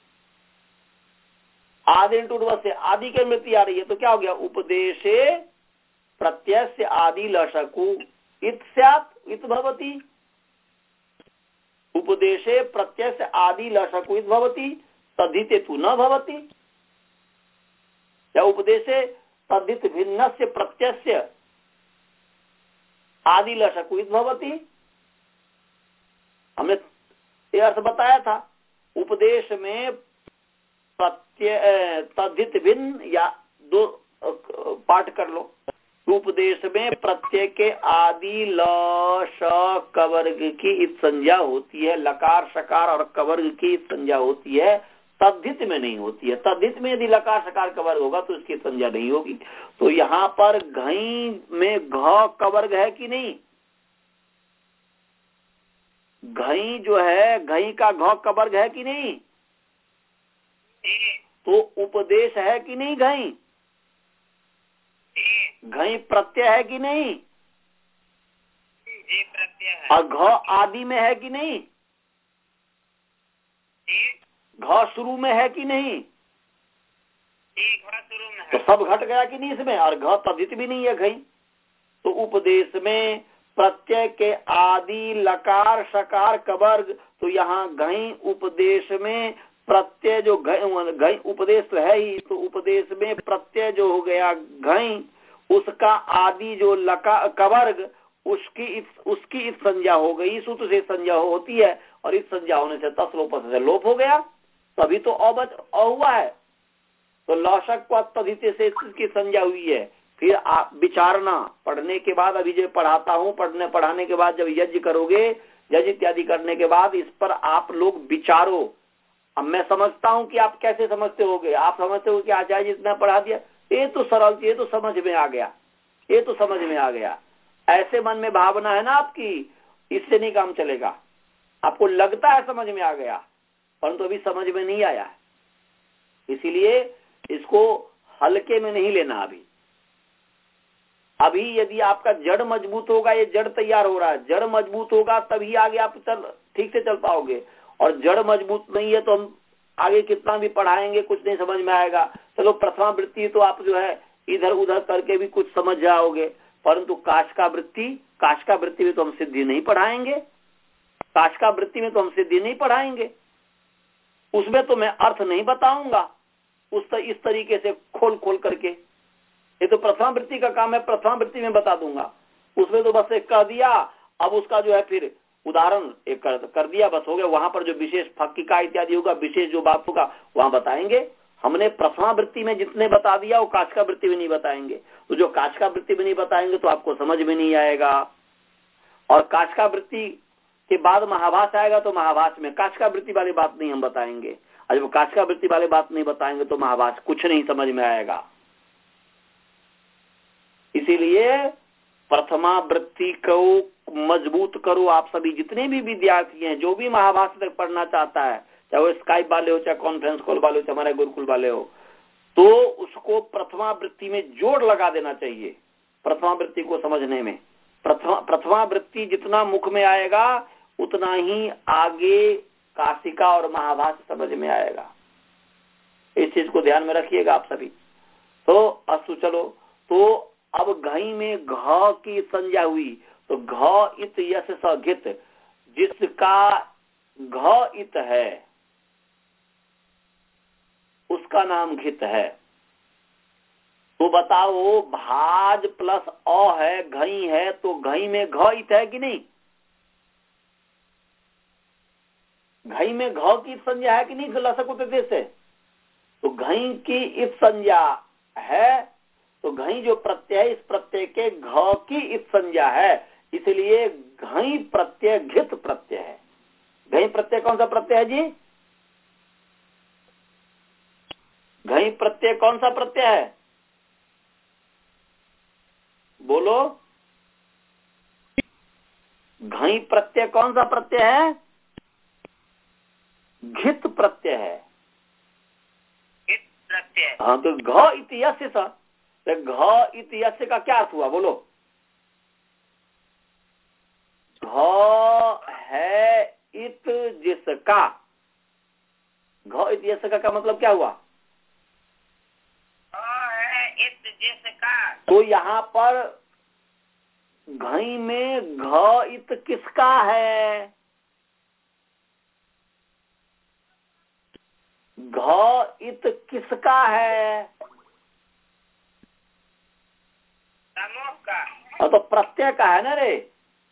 आदि से आदि की अनुवृत्ति आ रही है, तो क्या हो गया? उपदेशे प्रत्यय से आदि लशकु इत स्यात् इत भवति। उपदेशे प्रत्यय से आदि लशकु इत भवति, तद्धिते तु न भवति। या उपदेशे तद्धित भिन्न से प्रत्यय से आदि लशकु इत भवति। हमने ये अर्थ बताया था। उपदेश में प्रत्यय तद्धित भिन्न, या दो पाठ कर लो। उपदेश में प्रत्यय के आदि ल श कवर्ग की इत संज्ञा होती है, लकार शकार और कवर्ग की इत संज्ञा होती है, तद्धित में नहीं होती है। तद्धित में यदि लकार शकार कवर्ग होगा तो इसकी संज्ञा नहीं होगी। तो यहाँ पर घई में घ कवर्ग है कि नहीं? घई जो है, घई का घ कवर्ग है कि नहीं? तो उपदेश है कि नहीं? घई घई प्रत्यय है कि नहीं? और घ आदि में है कि नहीं? घ शुरू में है कि नहीं? शुरू में है। तो सब घट गया कि नहीं इसमें? और घ तद्धित भी नहीं है घई। तो उपदेश में प्रत्यय के आदि लकार शकार कवर्ग, तो यहाँ घई उपदेश में प्रत्यय जो घई उपदेश तो है ही, तो उपदेश में प्रत्यय जो हो गया घई, उसका आदि जो लका कवर्ग, उसकी इस, उसकी इस संज्ञा हो गई। सूत्र से संज्ञा होती है, और इस संज्ञा होने से तस्लोप से लोप हो गया, तभी तो अवच अ हुआ है। तो लशक पद्धति से इसकी संज्ञा हुई है। फिर आप विचारना, पढ़ने के बाद, अभी जो पढ़ाता हूँ, पढ़ने पढ़ाने के बाद जब यज्ञ करोगे, यज्ञ इत्यादि करने के बाद इस पर आप लोग विचारो। अब मैं समझता हूँ कि आप कैसे समझते होगे। आप समझते हो कि आचार्य जी इतना पढ़ा दिया, ये तो सरल, ये तो समझ में आ गया, ये तो समझ में आ गया। ऐसे मन में भावना है ना आपकी, इससे नहीं काम चलेगा। आपको लगता है समझ में आ गया, परंतु अभी समझ में नहीं आया। इसीलिए इसको हल्के में नहीं लेना। अभी अभी यदि आपका जड़ मजबूत होगा, ये जड़ तैयार हो रहा है, जड़ मजबूत होगा तभी आगे आप चल ठीक से चल पाओगे। और जड़ मजबूत नहीं है तो हम आगे कितना भी पढ़ाएंगे कुछ नहीं समझ में आएगा। चलो प्रथमा वृत्ति तो आप जो है इधर उधर करके भी कुछ समझ जाओगे, परंतु काशिका वृत्ति काशिका वृत्ति में तो हम सिद्धि नहीं पढ़ाएंगे, काशिका वृत्ति में तो हम सिद्धि नहीं पढ़ाएंगे, उसमें तो मैं अर्थ नहीं बताऊंगा उस तर, इस तरीके से खोल खोल करके। ये तो प्रथमा वृत्ति का काम है, प्रथमा वृत्ति में बता दूंगा, उसमें तो बस एक कह दिया, अब उसका जो है फिर उदाहरण एक कर, कर दिया, बस हो गया। वहां पर जो विशेष फक्किका इत्यादि होगा, विशेष जो बात होगा वहां बताएंगे। हमने प्रथमा वृत्ति में जितने बता दिया वो काशिका वृत्ति में नहीं बताएंगे, तो जो काशिका वृत्ति में नहीं बताएंगे तो आपको समझ में नहीं आएगा। और काशिका वृत्ति के बाद महाभास आएगा तो महाभास में काशिका वृत्ति वाली बात नहीं हम बताएंगे, और जब काशिका वृत्ति वाली बात नहीं बताएंगे तो महाभास कुछ नहीं समझ में आएगा। इसीलिए प्रथमा वृत्ति को मजबूत करो। आप सभी जितने भी विद्यार्थी हैं, जो भी महाभास तक पढ़ना चाहता है, चाहे वो स्काइप वाले हो, चाहे कॉन्फ्रेंस कॉल वाले हो, चाहे हमारे गुरुकुल वाले हो, तो उसको प्रथमा वृत्ति में जोड़ लगा देना चाहिए प्रथमा वृत्ति को समझने में। प्रथमा प्रथमा वृत्ति जितना मुख में आएगा उतना ही आगे काशिका और महाभास समझ में आएगा। इस चीज को ध्यान में रखिएगा आप सभी। तो अस्तु, चलो, तो अब घई में घ की संज्ञा हुई, तो घ इत यश स घित, जिसका घ इत है उसका नाम घित है। तो बताओ, भाज प्लस अ है, घई है, तो घई में घ इत है कि नहीं? घई में घ की संज्ञा है कि नहीं लसक उतते से? तो घई की इत संज्ञा है, तो घई जो प्रत्यय है, इस प्रत्यय के घ की इत संज्ञा है, इसलिए घई प्रत्यय घित प्रत्यय है। घई प्रत्यय कौन सा प्रत्यय है जी? घई प्रत्यय कौन सा प्रत्यय है? बोलो, घई प्रत्यय कौन सा प्रत्यय है? घित प्रत्यय है। घित प्रत्यय। हाँ, तो घ इतिहास सा, घ इतिहास का क्या अर्थ हुआ? बोलो, घ है इत जिसका, घ इतिहास का, का मतलब क्या हुआ? है इत जिसका। तो यहाँ पर घई में घ इत किसका है? घ इत किसका है? समूह का। और तो प्रत्यय का है ना रे,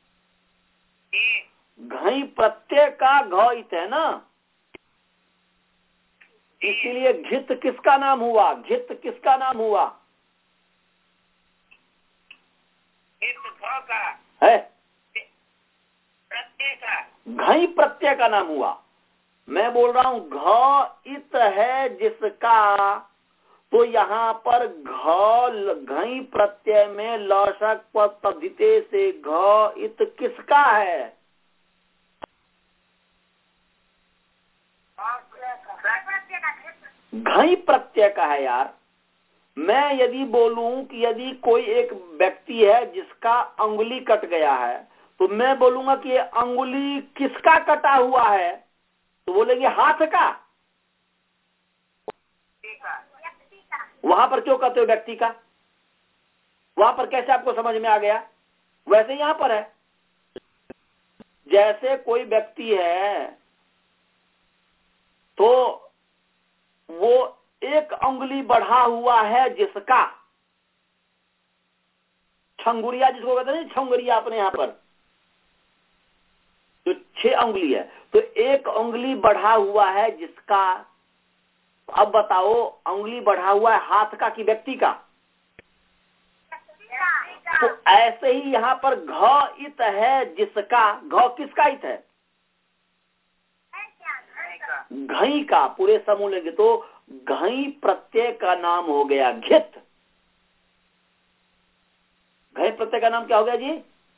घई प्रत्यय का घ इत है ना, इसीलिए घित किसका नाम हुआ? घित किसका नाम हुआ? घित घ का है, प्रत्यय का। घई प्रत्यय का नाम हुआ। मैं बोल रहा हूं घ इत है जिसका, तो यहाँ पर घ घई प्रत्यय में लौशक पद्धति से घ इत किसका है? घई प्रत्यय का है यार। मैं यदि बोलूं कि यदि कोई एक व्यक्ति है जिसका अंगुली कट गया है, तो मैं बोलूंगा कि अंगुली किसका कटा हुआ है, तो बोलेंगे हाथ का। वहां पर क्यों कहते हो व्यक्ति का? वहां पर कैसे आपको समझ में आ गया? वैसे यहां पर है, जैसे कोई व्यक्ति है तो वो एक अंगुली बढ़ा हुआ है जिसका, छंगुरिया जिसको कहते हैं, छंगुरिया अपने यहां पर जो छह अंगुली है, तो एक अंगुली बढ़ा हुआ है जिसका। अब बताओ, अंगुली बढ़ा हुआ है हाथ का कि व्यक्ति का? तो ऐसे ही यहाँ पर घ इत है जिसका, घ किसका इत है? घई का, पूरे समूह लेंगे तो घई प्रत्यय का नाम हो गया घित। घई प्रत्यय का नाम क्या हो गया जी?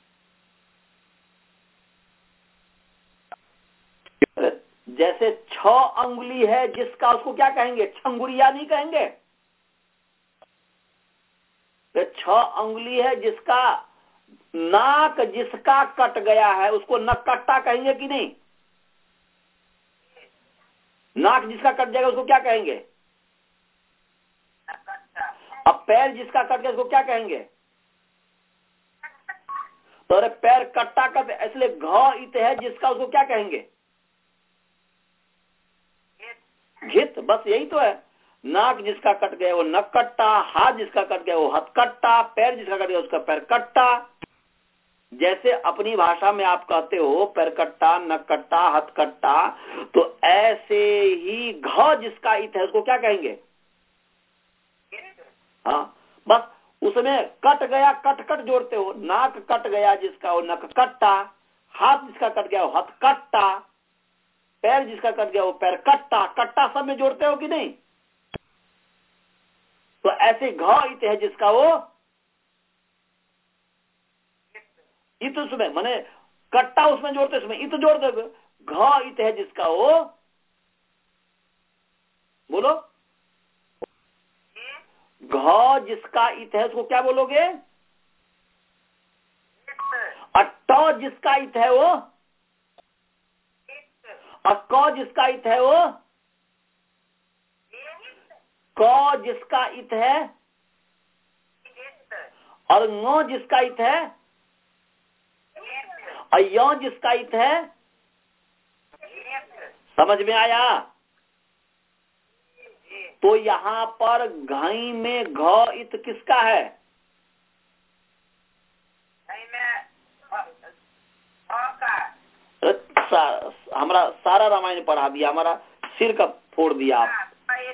जैसे छ अंगुली है जिसका, उसको क्या कहेंगे? छंगुरिया नहीं कहेंगे। तो छ अंगुली है जिसका, नाक जिसका कट गया है उसको नकट्टा कहेंगे कि नहीं? नाक जिसका कट जाएगा उसको क्या कहेंगे? अब पैर जिसका कट गया उसको क्या कहेंगे? तो अरे पैर कट्टा कट, इसलिए घ इत है जिसका, उसको क्या कहेंगे? घित। बस यही तो है। नाक जिसका कट गया वो नक कट्टा, हाथ जिसका कट गया वो हथ कट्टा, पैर जिसका कट गया उसका पैर कट्टा। जैसे अपनी भाषा में आप कहते हो पैर कट्टा, नक कट्टा, हथ कट्टा, तो ऐसे ही घ जिसका इत है उसको क्या कहेंगे? हाँ, बस उसमें कट गया कट कट जोड़ते हो। नाक कट गया जिसका वो नक कट्टा, हाथ जिसका कट गया वो हथ कट्टा, पैर जिसका कट गया वो पैर कट्टा। कट्टा सब में जोड़ते हो कि नहीं? तो ऐसे घ इत है जिसका वो इत, उसमें माने कट्टा उसमें जोड़ते, उसमें इत जोड़ दो। घ इत है जिसका वो, बोलो, घ जिसका इत है उसको क्या बोलोगे? अट्ट जिसका इत है वो, अक जिसका इत है वो, क जिसका इत है, और ङ जिसका इत है, और य जिसका इत है। समझ में आया? तो यहाँ पर घई में घ इत किसका है? हमारा सारा रामायण पढ़ा दिया, हमारा सिर का फोड़ दिया आप।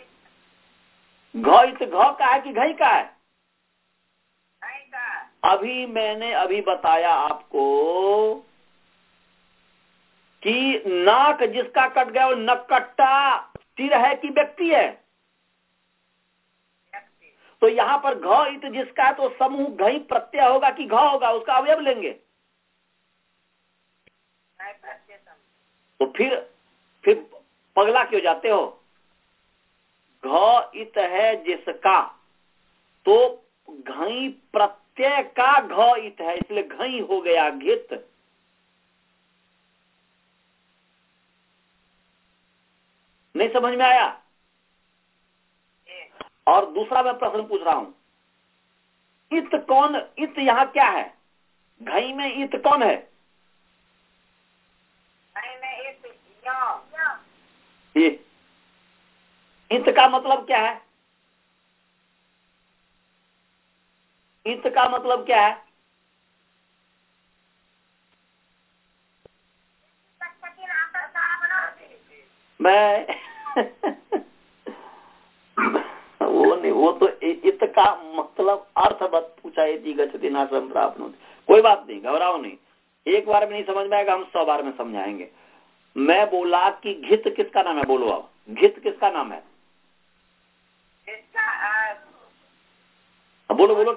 घ इत घ का है कि घई का है? अभी मैंने अभी बताया आपको कि नाक जिसका कट गया वो नकट्टा सिर है कि व्यक्ति है? तो यहाँ पर घ इत जिसका है तो समूह घई प्रत्यय होगा कि घ होगा? उसका अवयव लेंगे। तो फिर फिर पगला क्यों जाते हो? घ इत है जिसका, तो घई प्रत्यय का घ इत है, इसलिए घई हो गया घित। नहीं समझ में आया? और दूसरा मैं प्रश्न पूछ रहा हूं, इत कौन? इत यहाँ क्या है? घई में इत कौन है? ये इत का मतलब क्या है? इत का मतलब क्या है? मैं वो नहीं, वो तो इत का मतलब अर्थ बत पूछा है। गच्छति नाशम प्राप्नोति। कोई बात नहीं, घबराओ नहीं। एक बार में नहीं समझ में आएगा, हम सौ बार में समझाएंगे। मैं बोला कि घित किसका नाम है? बोलो अब, घित किसका नाम है? बोलो बोलो।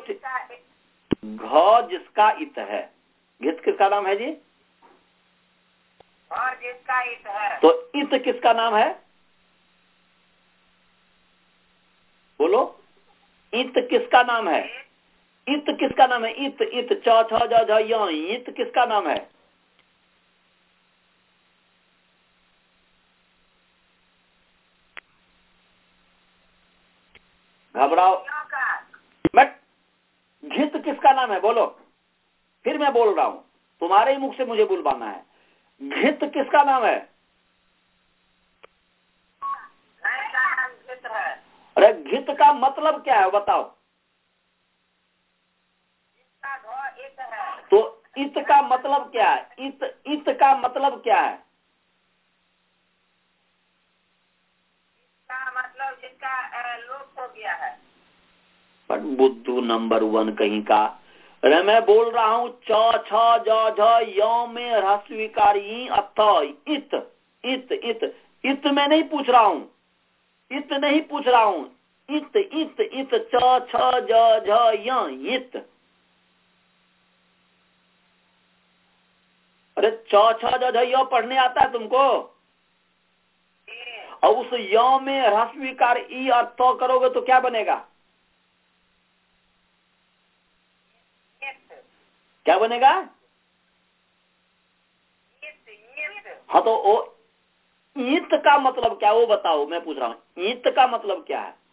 घ जिसका इत है, घित किसका नाम है जी? और जिसका इत है। तो इत किसका नाम है? बोलो, इत किसका नाम है? इत किसका नाम है? इत इत च छ ज झ य, इत किसका नाम है? घबराओ मत। घित किसका नाम है? बोलो। फिर मैं बोल रहा हूं, तुम्हारे ही मुख से मुझे बुलवाना है। घित किसका नाम है? अरे घित का मतलब क्या है बताओ? तो इत का मतलब क्या है? इत इत का मतलब क्या है? इसका मतलब जिसका लोप हो गया है। पर बुद्धू नंबर वन कहीं का। अरे मैं बोल रहा हूँ च छ ज झ य में ह्रस्व विकार ई अथ इत इत इत इत में नहीं पूछ रहा हूँ, इत नहीं पूछ रहा हूँ, इत इत इत च छ ज झ य इत। अरे च छ ज झ य पढ़ने आता है तुमको? और उस य में ह्रस्व विकार ई और त करोगे तो क्या बनेगा? क्या बनेगा? हाँ तो ओ ईत का मतलब क्या, वो बताओ, मैं पूछ रहा हूँ ईत का मतलब क्या है?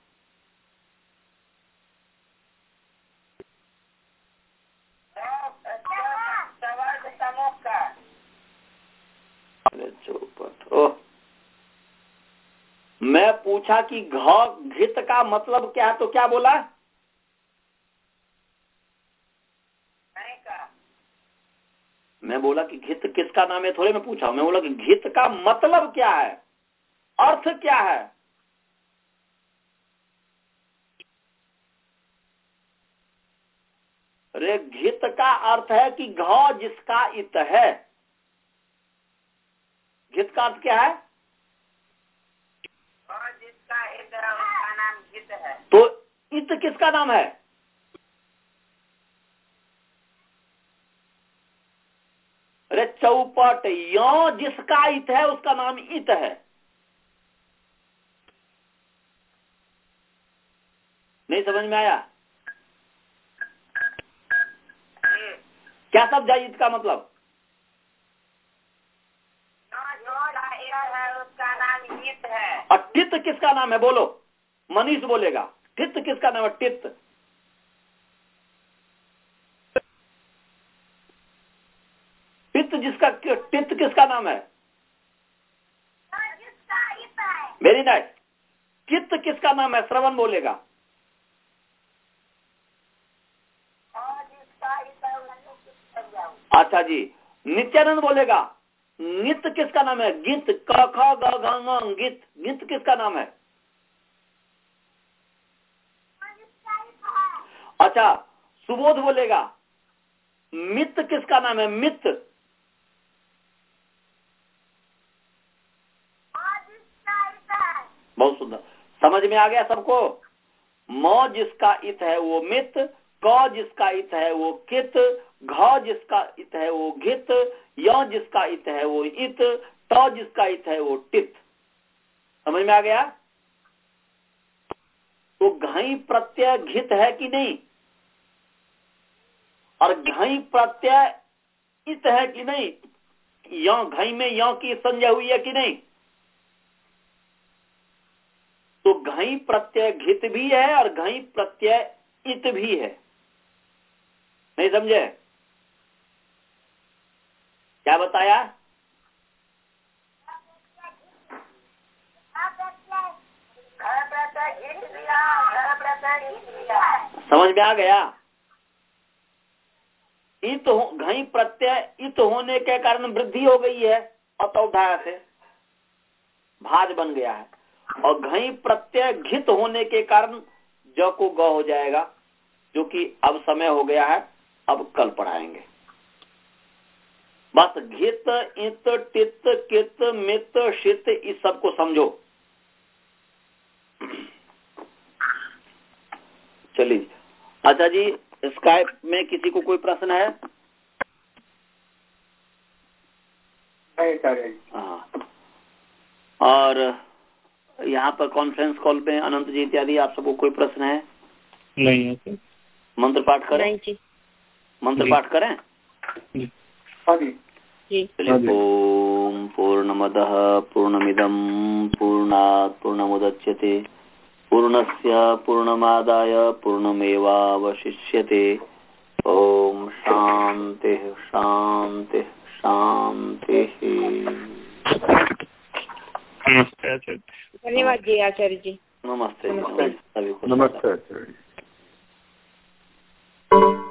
चौपट। ओह, मैं पूछा कि घ घित का मतलब क्या है, तो क्या बोला? मैं बोला कि घित किसका नाम है, थोड़े मैं पूछा, मैं बोला कि घित का मतलब क्या है, अर्थ क्या है? अरे घित का अर्थ है कि घ जिसका इत है। घित का अर्थ क्या है? जिसका इत है उसका नाम घित है। तो इत किसका नाम है? अरे चौपट, यो जिसका इत है उसका नाम इत है। नहीं समझ में आया? क्या समझा इत का मतलब? है उसका नाम इत है। और टित किसका नाम है, बोलो, मनीष बोलेगा। टित किसका नाम है? टित टित जिसका टित किसका नाम है? Very nice. कित किसका नाम है? श्रवण बोलेगा। अच्छा जी, नित्यानंद बोलेगा। नित किसका नाम है? गीत, क ख ग घ ङ गीत, गीत किसका नाम है? अच्छा, सुबोध बोलेगा। मित किसका नाम है? मित, बहुत सुंदर, समझ में आ गया सबको? म जिसका इत है वो मित, क जिसका इत है वो कित, घ जिसका इत है वो घित, य जिसका इत है वो इत, त जिसका इत है वो टित। समझ में आ गया? तो घई प्रत्यय घित है कि नहीं, और घई प्रत्यय इत है कि नहीं? यो घई में यो की संज्ञा हुई है कि नहीं? तो घई प्रत्यय घित भी है और घई प्रत्यय इत भी है। नहीं समझे? क्या बताया? समझ में आ गया? इत हो, घई प्रत्यय इत होने के कारण वृद्धि हो गई है, अतौधाया से भाज बन गया है, और घई प्रत्यय घित होने के कारण ज को ग हो जाएगा, जो कि अब समय हो गया है, अब कल पढ़ाएंगे। बस घित, इत, टित, कित, मित, शित, इस सब को समझो। चलिए, अच्छा जी, स्काइप में किसी को कोई प्रश्न है? हाँ, और यहाँ पर कॉन्फ्रेंस कॉल पे अनंत जी इत्यादि आप सबको कोई प्रश्न है? नहीं है सर। मंत्र पाठ करें? मंत्र पाठ करें? चलिए, ओम पूर्णमदः पूर्णमिदं पूर्णात् पूर्णमुदच्यते पूर्णस्य पूर्णमादाय पूर्णमेवावशिष्यते। ओम शांति शांति शांति। नमस्ते आचार्य। धन्यवाद जी आचार्य जी। नमस्ते, नमस्ते। सभी को नमस्ते आचार्य।